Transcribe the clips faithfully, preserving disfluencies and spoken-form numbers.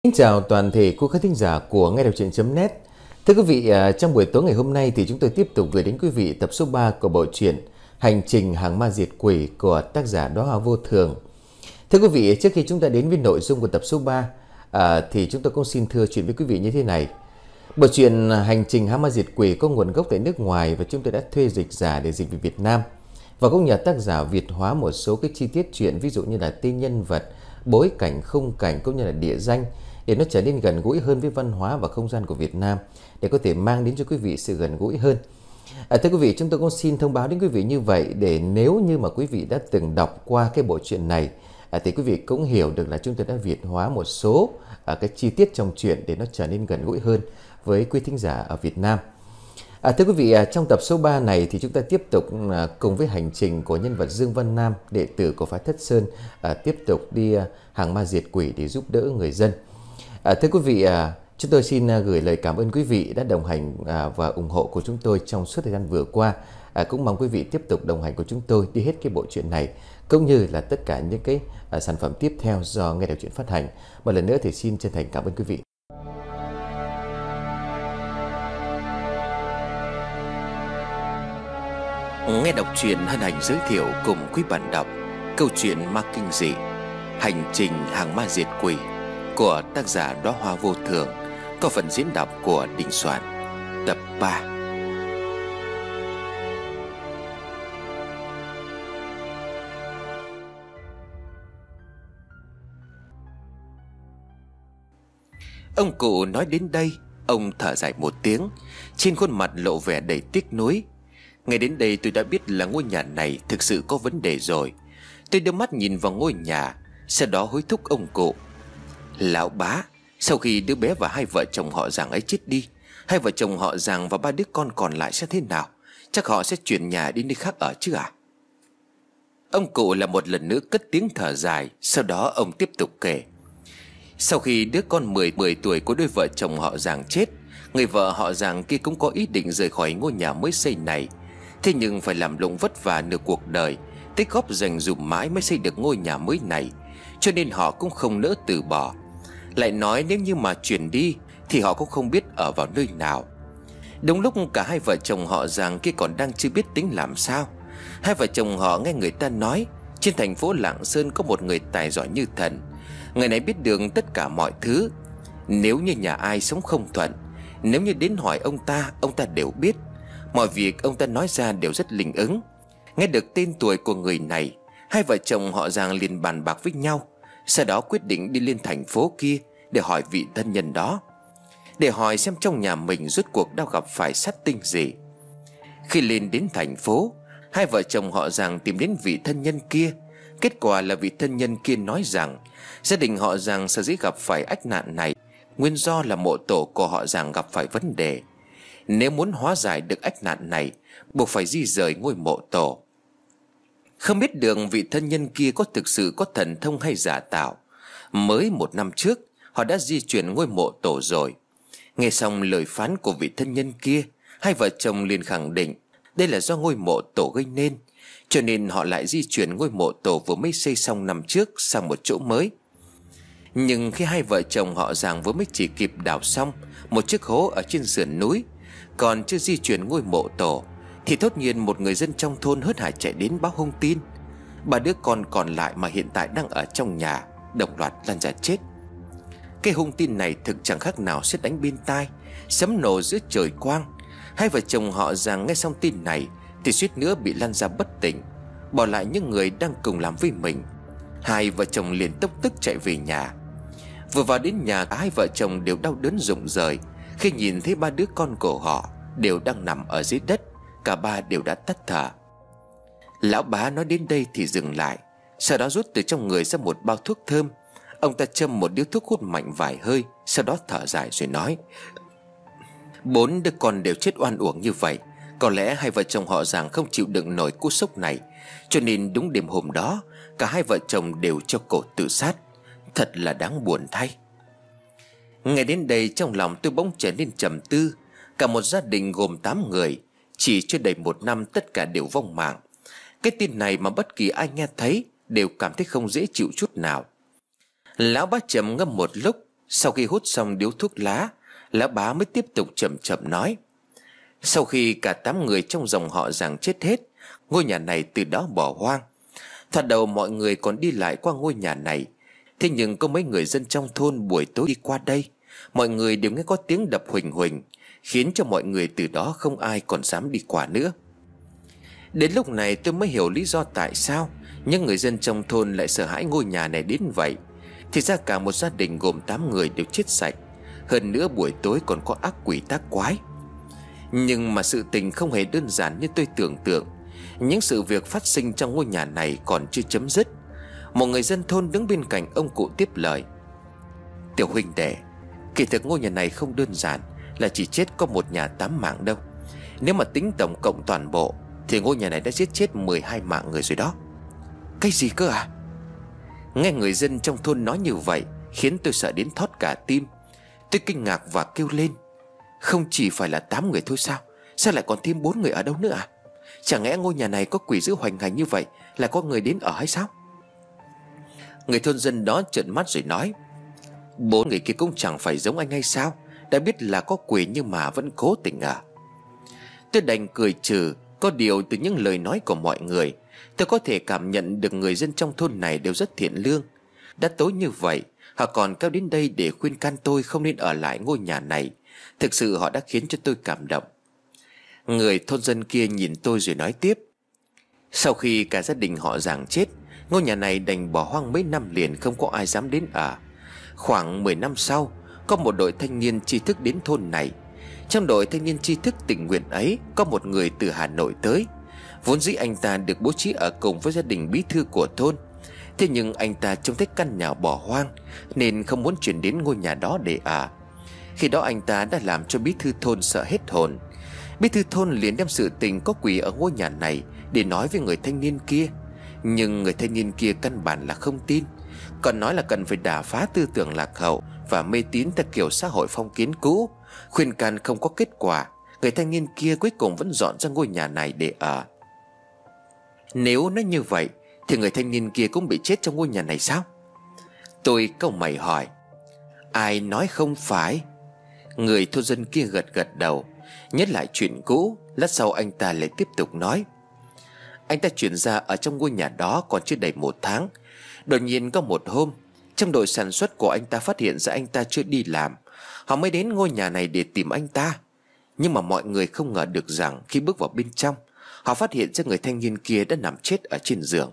Xin chào toàn thể quý khán thính giả của nghe đọc truyện.net. Thưa quý vị, trong buổi tối ngày hôm nay thì chúng tôi tiếp tục gửi đến quý vị tập số ba của bộ truyện Hành trình hàng ma diệt quỷ của tác giả Đóa Hoa Vô Thường. Thưa quý vị, trước khi chúng ta đến với nội dung của tập số ba à, thì chúng tôi cũng xin thưa chuyện với quý vị như thế này. Bộ truyện Hành trình hàng ma diệt quỷ có nguồn gốc tại nước ngoài và chúng tôi đã thuê dịch giả để dịch về Việt Nam. Và cũng nhờ tác giả Việt hóa một số cái chi tiết chuyện, ví dụ như là tên nhân vật, bối cảnh, khung cảnh cũng như là địa danh, để nó trở nên gần gũi hơn với văn hóa và không gian của Việt Nam, để có thể mang đến cho quý vị sự gần gũi hơn. À, thưa quý vị, chúng tôi cũng xin thông báo đến quý vị như vậy, để nếu như mà quý vị đã từng đọc qua cái bộ truyện này à, thì quý vị cũng hiểu được là chúng tôi đã Việt hóa một số à, cái chi tiết trong truyện để nó trở nên gần gũi hơn với quý thính giả ở Việt Nam. À, thưa quý vị, à, trong tập số ba này thì chúng ta tiếp tục à, cùng với hành trình của nhân vật Dương Văn Nam, đệ tử của phái Thất Sơn, à, tiếp tục đi à, hàng ma diệt quỷ để giúp đỡ người dân. À, thưa quý vị, à, chúng tôi xin à, gửi lời cảm ơn quý vị đã đồng hành à, và ủng hộ của chúng tôi trong suốt thời gian vừa qua. À, cũng mong quý vị tiếp tục đồng hành của chúng tôi đi hết cái bộ truyện này, cũng như là tất cả những cái à, sản phẩm tiếp theo do Nghe Đọc Truyện phát hành. Một lần nữa thì xin chân thành cảm ơn quý vị. Nghe Đọc Truyện hân hạnh giới thiệu cùng quý bạn đọc câu chuyện ma kinh dị Hành trình hàng ma diệt quỷ của tác giả Đóa Hoa Vô Thường, có phần diễn đọc của Đình Soạn. Tập ba. Ông cụ nói đến đây, ông thở dài một tiếng, trên khuôn mặt lộ vẻ đầy tiếc nuối. Ngay đến đây tôi đã biết là ngôi nhà này thực sự có vấn đề rồi. Tôi đưa mắt nhìn vào ngôi nhà, sau đó hối thúc ông cụ: "Lão bá, sau khi đứa bé và hai vợ chồng họ Giàng ấy chết đi, hai vợ chồng họ Giàng và ba đứa con còn lại sẽ thế nào? Chắc họ sẽ chuyển nhà đi nơi khác ở chứ à?" Ông cụ là một lần nữa cất tiếng thở dài. Sau đó ông tiếp tục kể: "Sau khi đứa con mười tuổi của đôi vợ chồng họ Giàng chết, người vợ họ Giàng kia cũng có ý định rời khỏi ngôi nhà mới xây này. Thế nhưng phải làm lụng vất vả nửa cuộc đời, tích góp dành dụm mãi mới xây được ngôi nhà mới này, cho nên họ cũng không nỡ từ bỏ. Lại nói nếu như mà chuyển đi thì họ cũng không biết ở vào nơi nào." Đúng lúc cả hai vợ chồng họ Giàng kia còn đang chưa biết tính làm sao, hai vợ chồng họ nghe người ta nói trên thành phố Lạng Sơn có một người tài giỏi như thần. Người này biết được tất cả mọi thứ. Nếu như nhà ai sống không thuận, nếu như đến hỏi ông ta, ông ta đều biết. Mọi việc ông ta nói ra đều rất linh ứng. Nghe được tên tuổi của người này, hai vợ chồng họ Giàng liền bàn bạc với nhau, sau đó quyết định đi lên thành phố kia để hỏi vị thân nhân đó, để hỏi xem trong nhà mình rốt cuộc đang gặp phải sát tinh gì. Khi lên đến thành phố, hai vợ chồng họ Giàng tìm đến vị thân nhân kia. Kết quả là vị thân nhân kia nói rằng gia đình họ Giàng sở dĩ gặp phải ách nạn này, nguyên do là mộ tổ của họ Giàng gặp phải vấn đề. Nếu muốn hóa giải được ách nạn này, buộc phải di rời ngôi mộ tổ. Không biết được vị thân nhân kia có thực sự có thần thông hay giả tạo. Mới một năm trước họ đã di chuyển ngôi mộ tổ rồi. Nghe xong lời phán của vị thân nhân kia, hai vợ chồng liền khẳng định đây là do ngôi mộ tổ gây nên, cho nên họ lại di chuyển ngôi mộ tổ vừa mới xây xong năm trước sang một chỗ mới. Nhưng khi hai vợ chồng họ Giàng vừa mới chỉ kịp đào xong một chiếc hố ở trên sườn núi, còn chưa di chuyển ngôi mộ tổ, thì thốt nhiên một người dân trong thôn hớt hải chạy đến báo hung tin. Ba đứa con còn lại mà hiện tại đang ở trong nhà đồng loạt lăn ra chết. Cái hung tin này thực chẳng khác nào sét đánh bên tai, sấm nổ giữa trời quang. Hai vợ chồng họ Giàng nghe xong tin này thì suýt nữa bị lăn ra bất tỉnh, bỏ lại những người đang cùng làm với mình. Hai vợ chồng liền tốc tức chạy về nhà. Vừa vào đến nhà, cả hai vợ chồng đều đau đớn rụng rời khi nhìn thấy ba đứa con của họ đều đang nằm ở dưới đất. Cả ba đều đã tắt thở. Lão bá nói đến đây thì dừng lại, sau đó rút từ trong người ra một bao thuốc thơm. Ông ta châm một điếu thuốc hút mạnh vài hơi, sau đó thở dài rồi nói: "Bốn đứa con đều chết oan uổng như vậy, có lẽ hai vợ chồng họ Giàng không chịu đựng nổi cú sốc này, cho nên đúng đêm hôm đó cả hai vợ chồng đều treo cổ tự sát. Thật là đáng buồn thay." Nghe đến đây trong lòng tôi bỗng trở nên trầm tư. Cả một gia đình gồm tám người, chỉ chưa đầy một năm tất cả đều vong mạng. Cái tin này mà bất kỳ ai nghe thấy đều cảm thấy không dễ chịu chút nào. Lão bá trầm ngâm một lúc, Sau khi hút xong điếu thuốc lá, lão bá mới tiếp tục chậm chậm nói: Sau khi cả tám người trong dòng họ Giàng chết hết, ngôi nhà này từ đó bỏ hoang. Thoạt đầu mọi người còn đi lại qua ngôi nhà này, thế nhưng có mấy người dân trong thôn buổi tối đi qua đây, mọi người đều nghe có tiếng đập huỳnh huỳnh, khiến cho mọi người từ đó không ai còn dám đi qua nữa. Đến lúc này tôi mới hiểu lý do tại sao những người dân trong thôn lại sợ hãi ngôi nhà này đến vậy. Thì ra cả một gia đình gồm tám người đều chết sạch, hơn nữa buổi tối còn có ác quỷ tác quái. Nhưng mà sự tình không hề đơn giản như tôi tưởng tượng. Những sự việc phát sinh trong ngôi nhà này còn chưa chấm dứt. Một người dân thôn đứng bên cạnh ông cụ tiếp lời: Tiểu huynh đệ, kỳ thực ngôi nhà này không đơn giản là chỉ chết có một nhà tám mạng đâu. Nếu mà tính tổng cộng toàn bộ thì ngôi nhà này đã giết chết mười hai mạng người rồi đó. Cái gì cơ à? Nghe người dân trong thôn nói như vậy khiến tôi sợ đến thót cả tim. Tôi kinh ngạc và kêu lên: Không chỉ phải là tám người thôi sao? Sao lại còn thêm bốn người ở đâu nữa à? Chẳng lẽ ngôi nhà này có quỷ dữ hoành hành như vậy là có người đến ở hay sao? Người thôn dân đó trợn mắt rồi nói: Bốn người kia cũng chẳng phải giống anh hay sao? Đã biết là có quỷ nhưng mà vẫn cố tình à? Tôi đành cười trừ. Có điều từ những lời nói của mọi người, tôi có thể cảm nhận được người dân trong thôn này đều rất thiện lương. Đã tối như vậy họ còn kéo đến đây để khuyên can tôi không nên ở lại ngôi nhà này. Thực sự họ đã khiến cho tôi cảm động. Người thôn dân kia nhìn tôi rồi nói tiếp: Sau khi cả gia đình họ Giàng chết, ngôi nhà này đành bỏ hoang mấy năm liền, không có ai dám đến ở. Khoảng mười năm sau, có một đội thanh niên tri thức đến thôn này. Trong đội thanh niên tri thức tình nguyện ấy có một người từ Hà Nội tới. Vốn dĩ anh ta được bố trí ở cùng với gia đình bí thư của thôn. Thế nhưng anh ta trông thấy căn nhà bỏ hoang nên không muốn chuyển đến ngôi nhà đó để ở. Khi đó anh ta đã làm cho bí thư thôn sợ hết hồn. Bí thư thôn liền đem sự tình có quỷ ở ngôi nhà này để nói với người thanh niên kia. Nhưng người thanh niên kia căn bản là không tin, còn nói là cần phải đả phá tư tưởng lạc hậu và mê tín theo kiểu xã hội phong kiến cũ. Khuyên can không có kết quả, người thanh niên kia cuối cùng vẫn dọn ra ngôi nhà này để ở. Nếu nói như vậy thì người thanh niên kia cũng bị chết trong ngôi nhà này sao? Tôi cau mày hỏi: Ai nói không phải? Người thôn dân kia gật gật đầu, nhớ lại chuyện cũ. Lát sau anh ta lại tiếp tục nói: Anh ta chuyển ra ở trong ngôi nhà đó còn chưa đầy một tháng. Đột nhiên có một hôm, trong đội sản xuất của anh ta phát hiện ra anh ta chưa đi làm. Họ mới đến ngôi nhà này để tìm anh ta. Nhưng mà mọi người không ngờ được rằng khi bước vào bên trong, họ phát hiện ra người thanh niên kia đã nằm chết ở trên giường.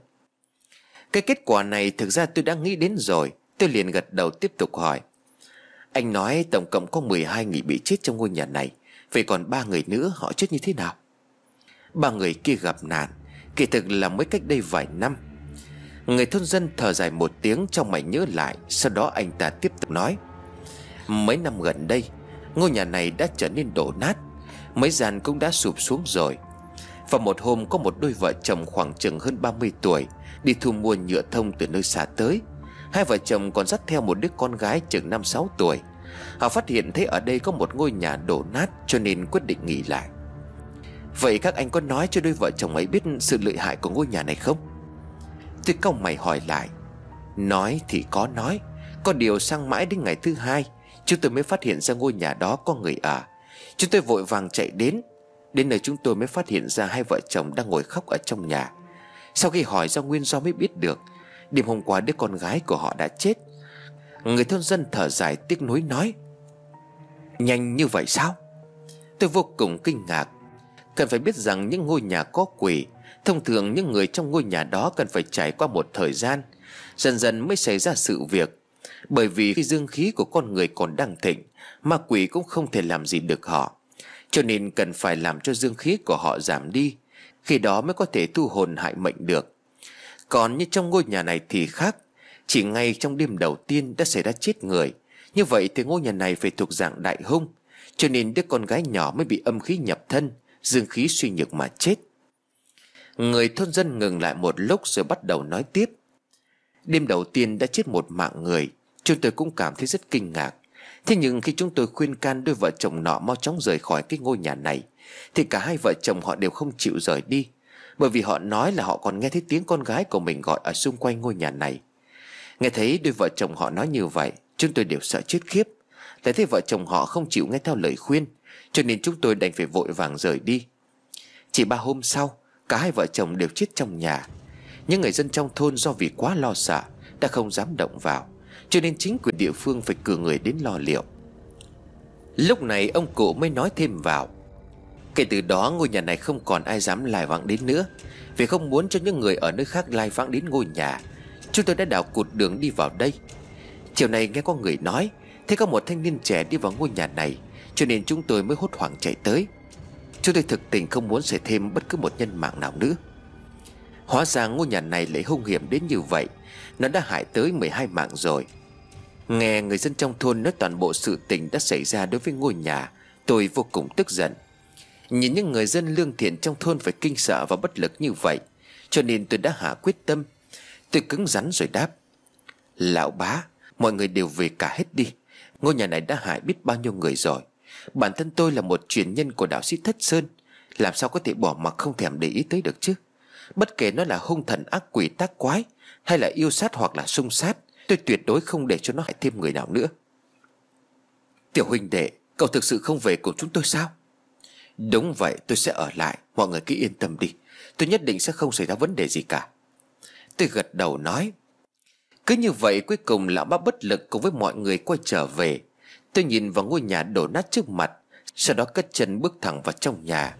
Cái kết quả này thực ra tôi đã nghĩ đến rồi. Tôi liền gật đầu tiếp tục hỏi: Anh nói tổng cộng có mười hai người bị chết trong ngôi nhà này, vậy còn ba người nữa họ chết như thế nào? Ba người kia gặp nạn, kỳ thực là mới cách đây vài năm. Người thôn dân thở dài một tiếng trong mày nhớ lại. Sau đó anh ta tiếp tục nói: Mấy năm gần đây, ngôi nhà này đã trở nên đổ nát, mấy gian cũng đã sụp xuống rồi. Và một hôm có một đôi vợ chồng khoảng chừng hơn ba mươi tuổi đi thu mua nhựa thông từ nơi xa tới. Hai vợ chồng còn dắt theo một đứa con gái chừng năm sáu tuổi. Họ phát hiện thấy ở đây có một ngôi nhà đổ nát cho nên quyết định nghỉ lại. Vậy các anh có nói cho đôi vợ chồng ấy biết sự lợi hại của ngôi nhà này không? Tôi cau mày hỏi lại: Nói thì có nói, có điều sang mãi đến ngày thứ hai chúng tôi mới phát hiện ra ngôi nhà đó có người ở. Chúng tôi vội vàng chạy đến. Đến nơi chúng tôi mới phát hiện ra hai vợ chồng đang ngồi khóc ở trong nhà. Sau khi hỏi ra nguyên do mới biết được đêm hôm qua đứa con gái của họ đã chết. Người thôn dân thở dài tiếc nuối nói: Nhanh như vậy sao? Tôi vô cùng kinh ngạc. Cần phải biết rằng những ngôi nhà có quỷ, thông thường những người trong ngôi nhà đó cần phải trải qua một thời gian, dần dần mới xảy ra sự việc. Bởi vì khi dương khí của con người còn đang thịnh, ma quỷ cũng không thể làm gì được họ. Cho nên cần phải làm cho dương khí của họ giảm đi, khi đó mới có thể thu hồn hại mệnh được. Còn như trong ngôi nhà này thì khác. Chỉ ngay trong đêm đầu tiên đã xảy ra chết người. Như vậy thì ngôi nhà này phải thuộc dạng đại hung, cho nên đứa con gái nhỏ mới bị âm khí nhập thân, dương khí suy nhược mà chết. Người thôn dân ngừng lại một lúc rồi bắt đầu nói tiếp: Đêm đầu tiên đã chết một mạng người, chúng tôi cũng cảm thấy rất kinh ngạc. Thế nhưng khi chúng tôi khuyên can đôi vợ chồng nọ mau chóng rời khỏi cái ngôi nhà này, thì cả hai vợ chồng họ đều không chịu rời đi. Bởi vì họ nói là họ còn nghe thấy tiếng con gái của mình gọi ở xung quanh ngôi nhà này. Nghe thấy đôi vợ chồng họ nói như vậy, Chúng tôi đều sợ chết khiếp. Lại thấy vợ chồng họ không chịu nghe theo lời khuyên, cho nên chúng tôi đành phải vội vàng rời đi. Chỉ ba hôm sau, cả hai vợ chồng đều chết trong nhà. Những người dân trong thôn do vì quá lo sợ đã không dám động vào, cho nên chính quyền địa phương phải cử người đến lo liệu. Lúc này ông cụ mới nói thêm vào: kể từ đó ngôi nhà này không còn ai dám lai vãng đến nữa. Vì không muốn cho những người ở nơi khác lai vãng đến ngôi nhà, chúng tôi đã đào cụt đường đi vào đây. Chiều nay nghe có người nói thấy có một thanh niên trẻ đi vào ngôi nhà này, cho nên chúng tôi mới hốt hoảng chạy tới. Chúng tôi thực tình không muốn xảy thêm bất cứ một nhân mạng nào nữa. Hóa ra ngôi nhà này lại hung hiểm đến như vậy. Nó đã hại tới mười hai mạng rồi. Nghe người dân trong thôn nói toàn bộ sự tình đã xảy ra đối với ngôi nhà, tôi vô cùng tức giận. Nhìn những người dân lương thiện trong thôn phải kinh sợ và bất lực như vậy, cho nên tôi đã hạ quyết tâm. Tôi cứng rắn rồi đáp: lão bá, mọi người đều về cả hết đi. Ngôi nhà này đã hại biết bao nhiêu người rồi. Bản thân tôi là một truyền nhân của đạo sĩ Thất Sơn, làm sao có thể bỏ mặc không thèm để ý tới được chứ. Bất kể nó là hung thần ác quỷ tác quái, hay là yêu sát hoặc là xung sát, tôi tuyệt đối không để cho nó hại thêm người nào nữa. Tiểu huynh đệ, cậu thực sự không về cùng chúng tôi sao? Đúng vậy, tôi sẽ ở lại. Mọi người cứ yên tâm đi, tôi nhất định sẽ không xảy ra vấn đề gì cả. Tôi gật đầu nói. Cứ như vậy cuối cùng lão bá bất lực cùng với mọi người quay trở về. Tôi nhìn vào ngôi nhà đổ nát trước mặt, sau đó cất chân bước thẳng vào trong nhà.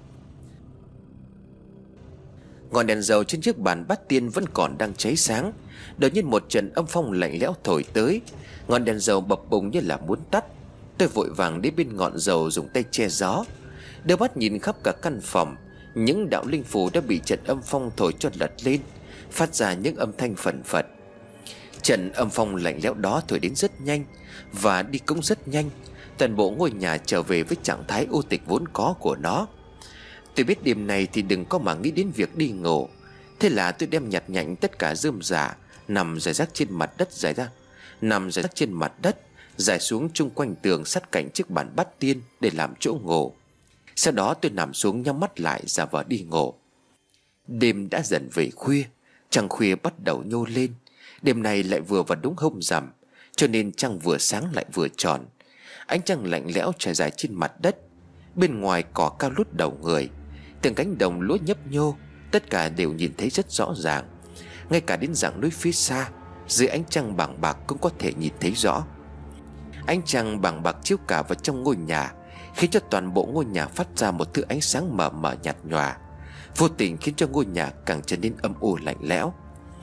Ngọn đèn dầu trên chiếc bàn bát tiên vẫn còn đang cháy sáng. Đột nhiên một trận âm phong lạnh lẽo thổi tới. Ngọn đèn dầu bập bùng như là muốn tắt. Tôi vội vàng đến bên ngọn dầu dùng tay che gió. Đưa mắt nhìn khắp cả căn phòng. Những đạo linh phù đã bị trận âm phong thổi cho lật lên, phát ra những âm thanh phẩn phật. Trận âm phong lạnh lẽo đó thổi đến rất nhanh và đi cũng rất nhanh. Toàn bộ ngôi nhà trở về với trạng thái u tịch vốn có của nó. Tôi biết đêm này thì đừng có mà nghĩ đến việc đi ngủ. Thế là tôi đem nhặt nhạnh tất cả rơm rạ nằm rải rác trên mặt đất rải ra Nằm rải rác trên mặt đất rải xuống chung quanh tường sát cạnh chiếc bàn bát tiên để làm chỗ ngủ. Sau đó tôi nằm xuống nhắm mắt lại giả vờ đi ngủ. Đêm đã dần về khuya, trăng khuya bắt đầu nhô lên. Đêm này lại vừa vào đúng hôm rằm, cho nên trăng vừa sáng lại vừa tròn. Ánh trăng lạnh lẽo trải dài trên mặt đất. Bên ngoài cỏ cao lút đầu người, từng cánh đồng lúa nhấp nhô, tất cả đều nhìn thấy rất rõ ràng. Ngay cả đến rặng núi phía xa, dưới ánh trăng bàng bạc cũng có thể nhìn thấy rõ. Ánh trăng bàng bạc chiếu cả vào trong ngôi nhà, khiến cho toàn bộ ngôi nhà phát ra một thứ ánh sáng mờ mờ nhạt nhòa, vô tình khiến cho ngôi nhà càng trở nên âm u lạnh lẽo.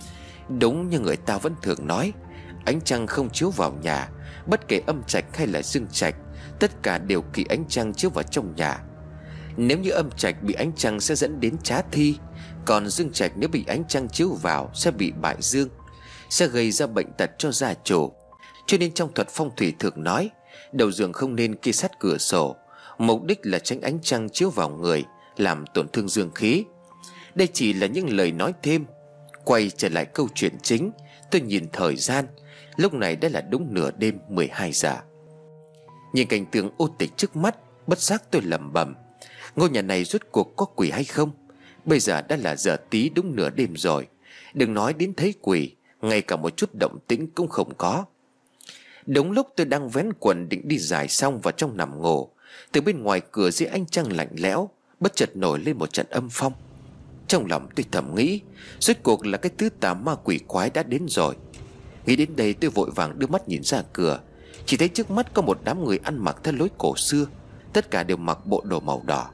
Đúng như người ta vẫn thường nói, ánh trăng không chiếu vào nhà, bất kể âm trạch hay là dương trạch, tất cả đều kỳ ánh trăng chiếu vào trong nhà. Nếu như âm trạch bị ánh trăng sẽ dẫn đến trá thi, còn dương trạch nếu bị ánh trăng chiếu vào sẽ bị bại dương, sẽ gây ra bệnh tật cho gia chủ. Cho nên trong thuật phong thủy thường nói, đầu giường không nên kê sát cửa sổ, mục đích là tránh ánh trăng chiếu vào người, làm tổn thương dương khí. Đây chỉ là những lời nói thêm. Quay trở lại câu chuyện chính, tôi nhìn thời gian, lúc này đã là đúng nửa đêm mười hai giờ. Nhìn cảnh tượng ô tịch trước mắt, bất giác tôi lẩm bẩm, ngôi nhà này rốt cuộc có quỷ hay không? Bây giờ đã là giờ tí đúng nửa đêm rồi, đừng nói đến thấy quỷ, ngay cả một chút động tĩnh cũng không có. Đúng lúc tôi đang vén quần định đi giải xong vào trong nằm ngủ, từ bên ngoài cửa dưới ánh trăng lạnh lẽo bất chợt nổi lên một trận âm phong. Trong lòng tôi thầm nghĩ, rốt cuộc là cái thứ tà ma quỷ quái đã đến rồi. Nghĩ đến đây tôi vội vàng đưa mắt nhìn ra cửa, chỉ thấy trước mắt có một đám người ăn mặc theo lối cổ xưa, tất cả đều mặc bộ đồ màu đỏ.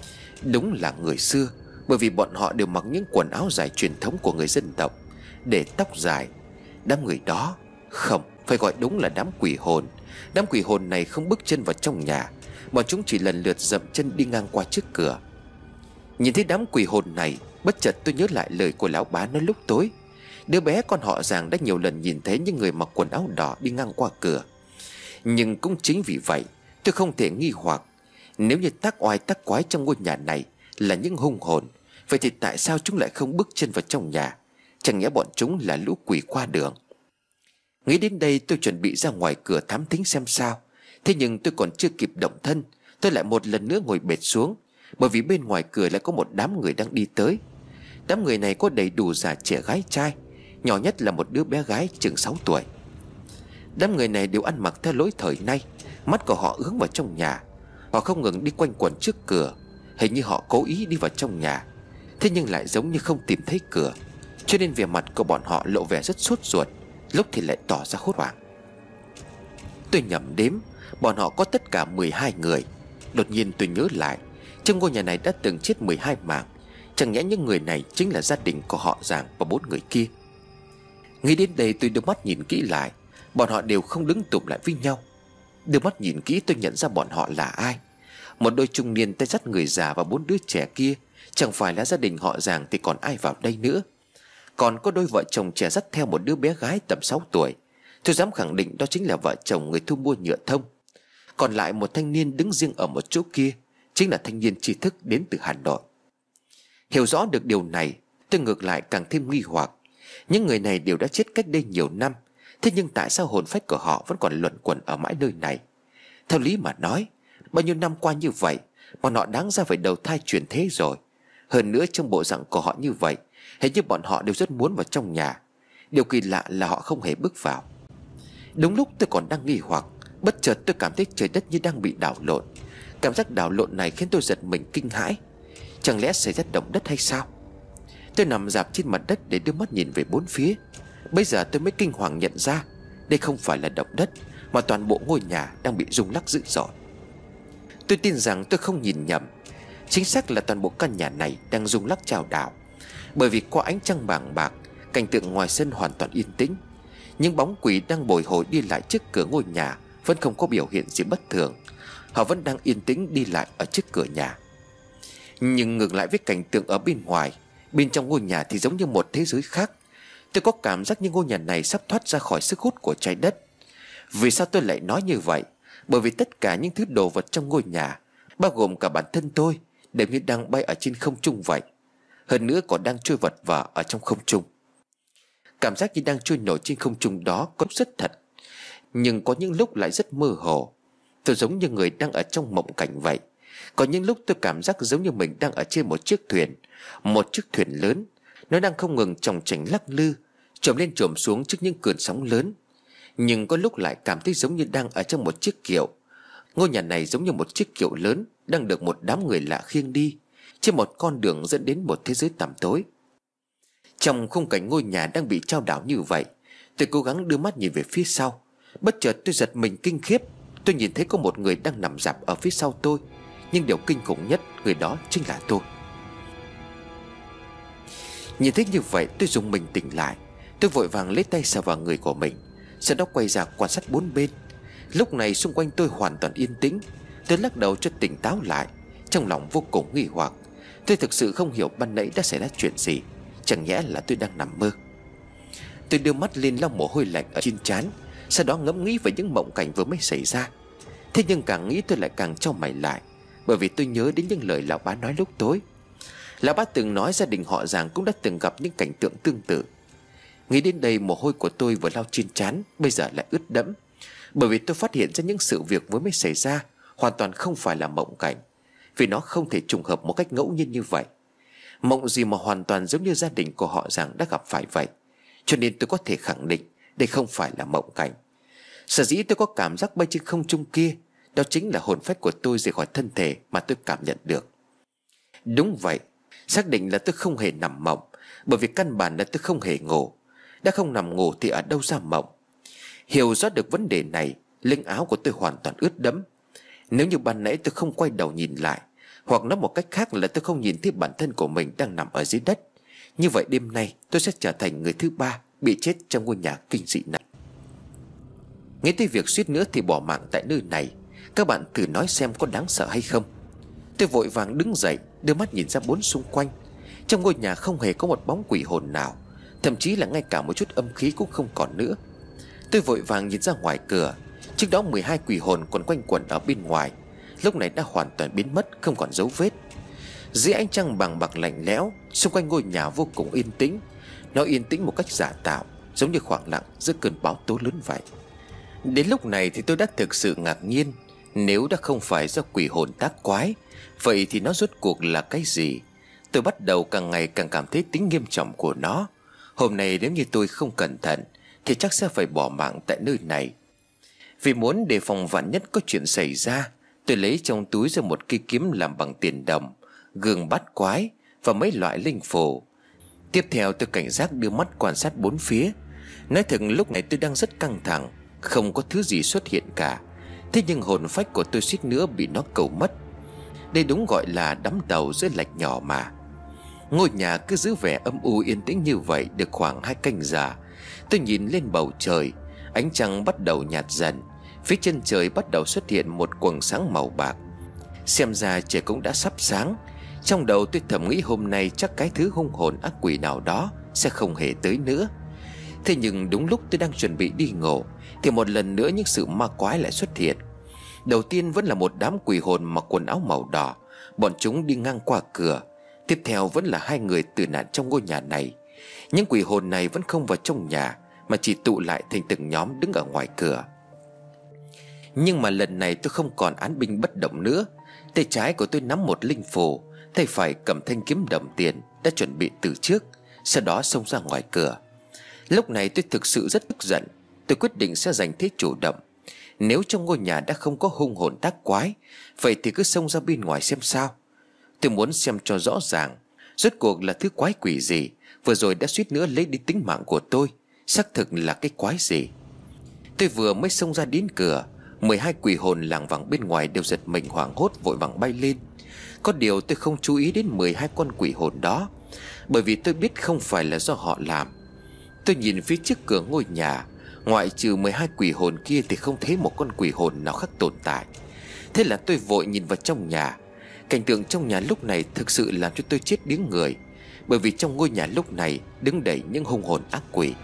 Đúng là người xưa, bởi vì bọn họ đều mặc những quần áo dài truyền thống của người dân tộc, để tóc dài. Đám người đó, không, phải gọi đúng là đám quỷ hồn. Đám quỷ hồn này không bước chân vào trong nhà, bọn chúng chỉ lần lượt dậm chân đi ngang qua trước cửa. Nhìn thấy đám quỷ hồn này, bất chợt tôi nhớ lại lời của lão bá nói lúc tối. Đứa bé con họ Giàng đã nhiều lần nhìn thấy những người mặc quần áo đỏ đi ngang qua cửa. Nhưng cũng chính vì vậy tôi không thể nghi hoặc, nếu như tác oai tác quái trong ngôi nhà này là những hung hồn, vậy thì tại sao chúng lại không bước chân vào trong nhà? Chẳng nhẽ bọn chúng là lũ quỷ qua đường? Nghĩ đến đây tôi chuẩn bị ra ngoài cửa thám thính xem sao. Thế nhưng tôi còn chưa kịp động thân, tôi lại một lần nữa ngồi bệt xuống, bởi vì bên ngoài cửa lại có một đám người đang đi tới. Đám người này có đầy đủ già trẻ gái trai, nhỏ nhất là một đứa bé gái chừng sáu tuổi. Đám người này đều ăn mặc theo lối thời nay, mắt của họ hướng vào trong nhà. Họ không ngừng đi quanh quẩn trước cửa, hình như họ cố ý đi vào trong nhà, thế nhưng lại giống như không tìm thấy cửa, cho nên vẻ mặt của bọn họ lộ vẻ rất sốt ruột, lúc thì lại tỏ ra hốt hoảng. Tôi nhẩm đếm, bọn họ có tất cả mười hai người. Đột nhiên tôi nhớ lại, trong ngôi nhà này đã từng chết mười hai mạng. Chẳng nhẽ những người này chính là gia đình của họ Giàng và bốn người kia. Nghĩ đến đây tôi đưa mắt nhìn kỹ lại, bọn họ đều không đứng tụm lại với nhau. Đưa mắt nhìn kỹ tôi nhận ra bọn họ là ai. Một đôi trung niên tay dắt người già và bốn đứa trẻ kia chẳng phải là gia đình họ Giàng thì còn ai vào đây nữa. Còn có đôi vợ chồng trẻ dắt theo một đứa bé gái tầm sáu tuổi. Tôi dám khẳng định đó chính là vợ chồng người thu mua nhựa thông. Còn lại một thanh niên đứng riêng ở một chỗ kia, chính là thanh niên tri thức đến từ Hà Nội. Hiểu rõ được điều này, tôi ngược lại càng thêm nghi hoặc. Những người này đều đã chết cách đây nhiều năm, thế nhưng tại sao hồn phách của họ vẫn còn luẩn quẩn ở mãi nơi này? Theo lý mà nói, bao nhiêu năm qua như vậy, bọn họ đáng ra phải đầu thai chuyển thế rồi. Hơn nữa trong bộ dạng của họ như vậy, hình như bọn họ đều rất muốn vào trong nhà. Điều kỳ lạ là họ không hề bước vào. Đúng lúc tôi còn đang nghi hoặc, bất chợt tôi cảm thấy trời đất như đang bị đảo lộn. Cảm giác đảo lộn này khiến tôi giật mình kinh hãi. Chẳng lẽ xảy ra động đất hay sao? Tôi nằm rạp trên mặt đất để đưa mắt nhìn về bốn phía. Bây giờ tôi mới kinh hoàng nhận ra, đây không phải là động đất, mà toàn bộ ngôi nhà đang bị rung lắc dữ dội. Tôi tin rằng tôi không nhìn nhầm. Chính xác là toàn bộ căn nhà này đang rung lắc chao đảo. Bởi vì qua ánh trăng bàng bạc, cảnh tượng ngoài sân hoàn toàn yên tĩnh. Những bóng quỷ đang bồi hồi đi lại trước cửa ngôi nhà vẫn không có biểu hiện gì bất thường. Họ vẫn đang yên tĩnh đi lại ở trước cửa nhà. Nhưng ngược lại với cảnh tượng ở bên ngoài, bên trong ngôi nhà thì giống như một thế giới khác. Tôi có cảm giác như ngôi nhà này sắp thoát ra khỏi sức hút của trái đất. Vì sao tôi lại nói như vậy? Bởi vì tất cả những thứ đồ vật trong ngôi nhà, bao gồm cả bản thân tôi, đều như đang bay ở trên không trung vậy. Hơn nữa còn đang trôi vật vờ ở trong không trung. Cảm giác như đang trôi nổi trên không trung đó có rất thật, nhưng có những lúc lại rất mơ hồ. Tôi giống như người đang ở trong mộng cảnh vậy. Có những lúc tôi cảm giác giống như mình đang ở trên một chiếc thuyền, một chiếc thuyền lớn. Nó đang không ngừng chòng chành lắc lư, chồm lên chồm xuống trước những cơn sóng lớn. Nhưng có lúc lại cảm thấy giống như đang ở trong một chiếc kiệu. Ngôi nhà này giống như một chiếc kiệu lớn đang được một đám người lạ khiêng đi trên một con đường dẫn đến một thế giới tăm tối. Trong khung cảnh ngôi nhà đang bị chao đảo như vậy, tôi cố gắng đưa mắt nhìn về phía sau. Bất chợt tôi giật mình kinh khiếp. Tôi nhìn thấy có một người đang nằm rạp ở phía sau tôi. Nhưng điều kinh khủng nhất, người đó chính là tôi. Nhìn thấy như vậy tôi rùng mình tỉnh lại. Tôi vội vàng lấy tay sờ vào người của mình, sau đó quay ra quan sát bốn bên. Lúc này xung quanh tôi hoàn toàn yên tĩnh. Tôi lắc đầu cho tỉnh táo lại, trong lòng vô cùng nghi hoặc. Tôi thực sự không hiểu ban nãy đã xảy ra chuyện gì. Chẳng nhẽ là tôi đang nằm mơ? Tôi đưa mắt lên lau mồ hôi lạnh ở trên trán, sau đó ngẫm nghĩ về những mộng cảnh vừa mới xảy ra. Thế nhưng càng nghĩ tôi lại càng chau mày lại, bởi vì tôi nhớ đến những lời lão bá nói lúc tối. Lão bá từng nói gia đình họ Giàng cũng đã từng gặp những cảnh tượng tương tự. Nghĩ đến đây mồ hôi của tôi vừa lau trên trán bây giờ lại ướt đẫm. Bởi vì tôi phát hiện ra những sự việc vừa mới xảy ra hoàn toàn không phải là mộng cảnh, vì nó không thể trùng hợp một cách ngẫu nhiên như vậy. Mộng gì mà hoàn toàn giống như gia đình của họ Giàng đã gặp phải vậy. Cho nên tôi có thể khẳng định đây không phải là mộng cảnh. Sở dĩ tôi có cảm giác bay trên không trung kia, đó chính là hồn phách của tôi rời khỏi thân thể mà tôi cảm nhận được. Đúng vậy, xác định là tôi không hề nằm mộng, bởi vì căn bản là tôi không hề ngủ. Đã không nằm ngủ thì ở đâu ra mộng? Hiểu rõ được vấn đề này, lưng áo của tôi hoàn toàn ướt đẫm. Nếu như ban nãy tôi không quay đầu nhìn lại, hoặc nói một cách khác là tôi không nhìn thấy bản thân của mình đang nằm ở dưới đất, như vậy đêm nay tôi sẽ trở thành người thứ ba bị chết trong ngôi nhà kinh dị này. Nghe tới việc suýt nữa thì bỏ mạng tại nơi này, các bạn thử nói xem có đáng sợ hay không. Tôi vội vàng đứng dậy, đưa mắt nhìn ra bốn xung quanh. Trong ngôi nhà không hề có một bóng quỷ hồn nào, thậm chí là ngay cả một chút âm khí cũng không còn nữa. Tôi vội vàng nhìn ra ngoài cửa. Trước đó mười hai quỷ hồn còn quanh quẩn ở bên ngoài, lúc này đã hoàn toàn biến mất, không còn dấu vết. Dưới ánh trăng bằng bạc lạnh lẽo, xung quanh ngôi nhà vô cùng yên tĩnh. Nó yên tĩnh một cách giả tạo, giống như khoảng lặng giữa cơn bão tố lớn vậy. Đến lúc này thì tôi đã thực sự ngạc nhiên. Nếu đã không phải do quỷ hồn tác quái, vậy thì nó rốt cuộc là cái gì? Tôi bắt đầu càng ngày càng cảm thấy tính nghiêm trọng của nó. Hôm nay nếu như tôi không cẩn thận thì chắc sẽ phải bỏ mạng tại nơi này. Vì muốn đề phòng vạn nhất có chuyện xảy ra, tôi lấy trong túi ra một cây kiếm làm bằng tiền đồng, gương bát quái và mấy loại linh phù. Tiếp theo tôi cảnh giác đưa mắt quan sát bốn phía. Nói thật lúc này tôi đang rất căng thẳng, không có thứ gì xuất hiện cả. Thế nhưng hồn phách của tôi suýt nữa bị nó cầu mất. Đây đúng gọi là đắm tàu dưới lạch nhỏ mà. Ngôi nhà cứ giữ vẻ âm u yên tĩnh như vậy được khoảng hai canh giờ. Tôi nhìn lên bầu trời, ánh trăng bắt đầu nhạt dần. Phía chân trời bắt đầu xuất hiện một quầng sáng màu bạc. Xem ra trời cũng đã sắp sáng. Trong đầu tôi thầm nghĩ hôm nay chắc cái thứ hung hồn ác quỷ nào đó sẽ không hề tới nữa. Thế nhưng đúng lúc tôi đang chuẩn bị đi ngủ thì một lần nữa những sự ma quái lại xuất hiện. Đầu tiên vẫn là một đám quỷ hồn mặc quần áo màu đỏ. Bọn chúng đi ngang qua cửa. Tiếp theo vẫn là hai người tử nạn trong ngôi nhà này. Những quỷ hồn này vẫn không vào trong nhà, mà chỉ tụ lại thành từng nhóm đứng ở ngoài cửa. Nhưng mà lần này tôi không còn án binh bất động nữa. Tay trái của tôi nắm một linh phù, tay phải cầm thanh kiếm đồng tiền đã chuẩn bị từ trước, sau đó xông ra ngoài cửa. Lúc này tôi thực sự rất tức giận. Tôi quyết định sẽ giành thế chủ động. Nếu trong ngôi nhà đã không có hung hồn tác quái, vậy thì cứ xông ra bên ngoài xem sao. Tôi muốn xem cho rõ ràng rốt cuộc là thứ quái quỷ gì vừa rồi đã suýt nữa lấy đi tính mạng của tôi. Xác thực là cái quái gì. Tôi vừa mới xông ra đến cửa, mười hai quỷ hồn lảng vảng bên ngoài đều giật mình hoảng hốt vội vàng bay lên. Có điều tôi không chú ý đến mười hai con quỷ hồn đó, bởi vì tôi biết không phải là do họ làm. Tôi nhìn phía trước cửa ngôi nhà, ngoại trừ mười hai quỷ hồn kia thì không thấy một con quỷ hồn nào khác tồn tại. Thế là tôi vội nhìn vào trong nhà. Cảnh tượng trong nhà lúc này thực sự làm cho tôi chết điếng người, bởi vì trong ngôi nhà lúc này đứng đầy những hung hồn ác quỷ.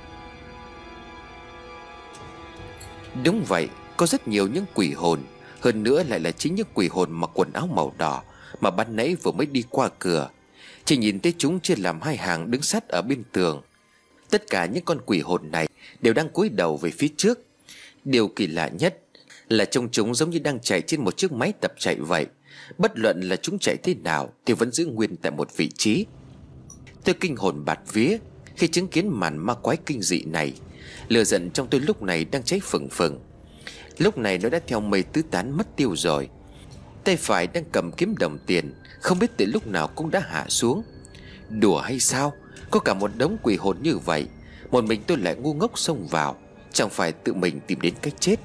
Đúng vậy, có rất nhiều những quỷ hồn. Hơn nữa lại là chính những quỷ hồn mặc quần áo màu đỏ mà ban nãy vừa mới đi qua cửa. Chỉ nhìn thấy chúng chia làm hai hàng đứng sát ở bên tường. Tất cả những con quỷ hồn này đều đang cúi đầu về phía trước. Điều kỳ lạ nhất là trông chúng giống như đang chạy trên một chiếc máy tập chạy vậy. Bất luận là chúng chạy thế nào thì vẫn giữ nguyên tại một vị trí. Tôi kinh hồn bạt vía khi chứng kiến màn ma quái kinh dị này. Lửa giận trong tôi lúc này đang cháy phừng phừng. Lúc này nó đã theo mây tứ tán mất tiêu rồi. Tay phải đang cầm kiếm đồng tiền, không biết từ lúc nào cũng đã hạ xuống. Đùa hay sao? Có cả một đống quỷ hồn như vậy, một mình tôi lại ngu ngốc xông vào, chẳng phải tự mình tìm đến cái chết.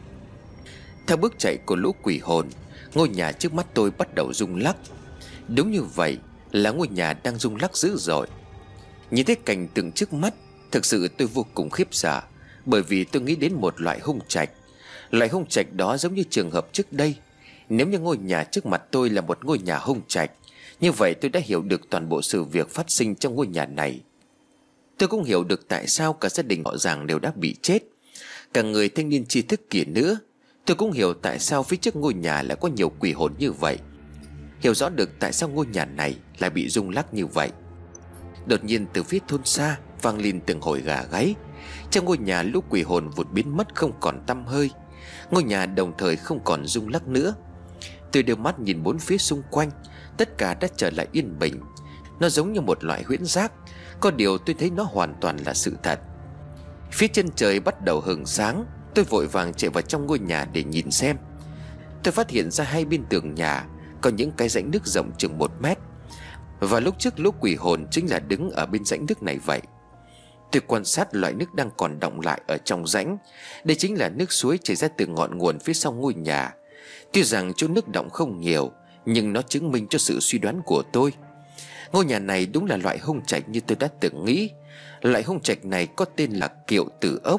Theo bước chạy của lũ quỷ hồn, ngôi nhà trước mắt tôi bắt đầu rung lắc. Đúng như vậy, là ngôi nhà đang rung lắc dữ dội. Nhìn thấy cảnh tượng trước mắt, thực sự tôi vô cùng khiếp sợ, bởi vì tôi nghĩ đến một loại hung trạch. Loại hung trạch đó giống như trường hợp trước đây. Nếu như ngôi nhà trước mặt tôi là một ngôi nhà hung trạch, như vậy tôi đã hiểu được toàn bộ sự việc phát sinh trong ngôi nhà này. Tôi cũng hiểu được tại sao cả gia đình họ Giàng đều đã bị chết, cả người thanh niên tri thức kia nữa. Tôi cũng hiểu tại sao phía trước ngôi nhà lại có nhiều quỷ hồn như vậy. Hiểu rõ được tại sao ngôi nhà này lại bị rung lắc như vậy. Đột nhiên từ phía thôn xa vang lên từng hồi gà gáy. Trong ngôi nhà lũ quỷ hồn vụt biến mất không còn tăm hơi. Ngôi nhà đồng thời không còn rung lắc nữa. Tôi đưa mắt nhìn bốn phía xung quanh, tất cả đã trở lại yên bình. Nó giống như một loại huyễn giác, có điều tôi thấy nó hoàn toàn là sự thật. Phía chân trời bắt đầu hừng sáng. Tôi vội vàng chạy vào trong ngôi nhà để nhìn xem. Tôi phát hiện ra hai bên tường nhà có những cái rãnh nước rộng chừng một mét. Và lúc trước lũ quỷ hồn chính là đứng ở bên rãnh nước này vậy. Tôi quan sát loại nước đang còn đọng lại ở trong rãnh. Đây chính là nước suối chảy ra từ ngọn nguồn phía sau ngôi nhà. Tuy rằng chỗ nước đọng không nhiều, nhưng nó chứng minh cho sự suy đoán của tôi. Ngôi nhà này đúng là loại hung trạch như tôi đã từng nghĩ. Loại hung trạch này có tên là Kiệu Tử Ốc.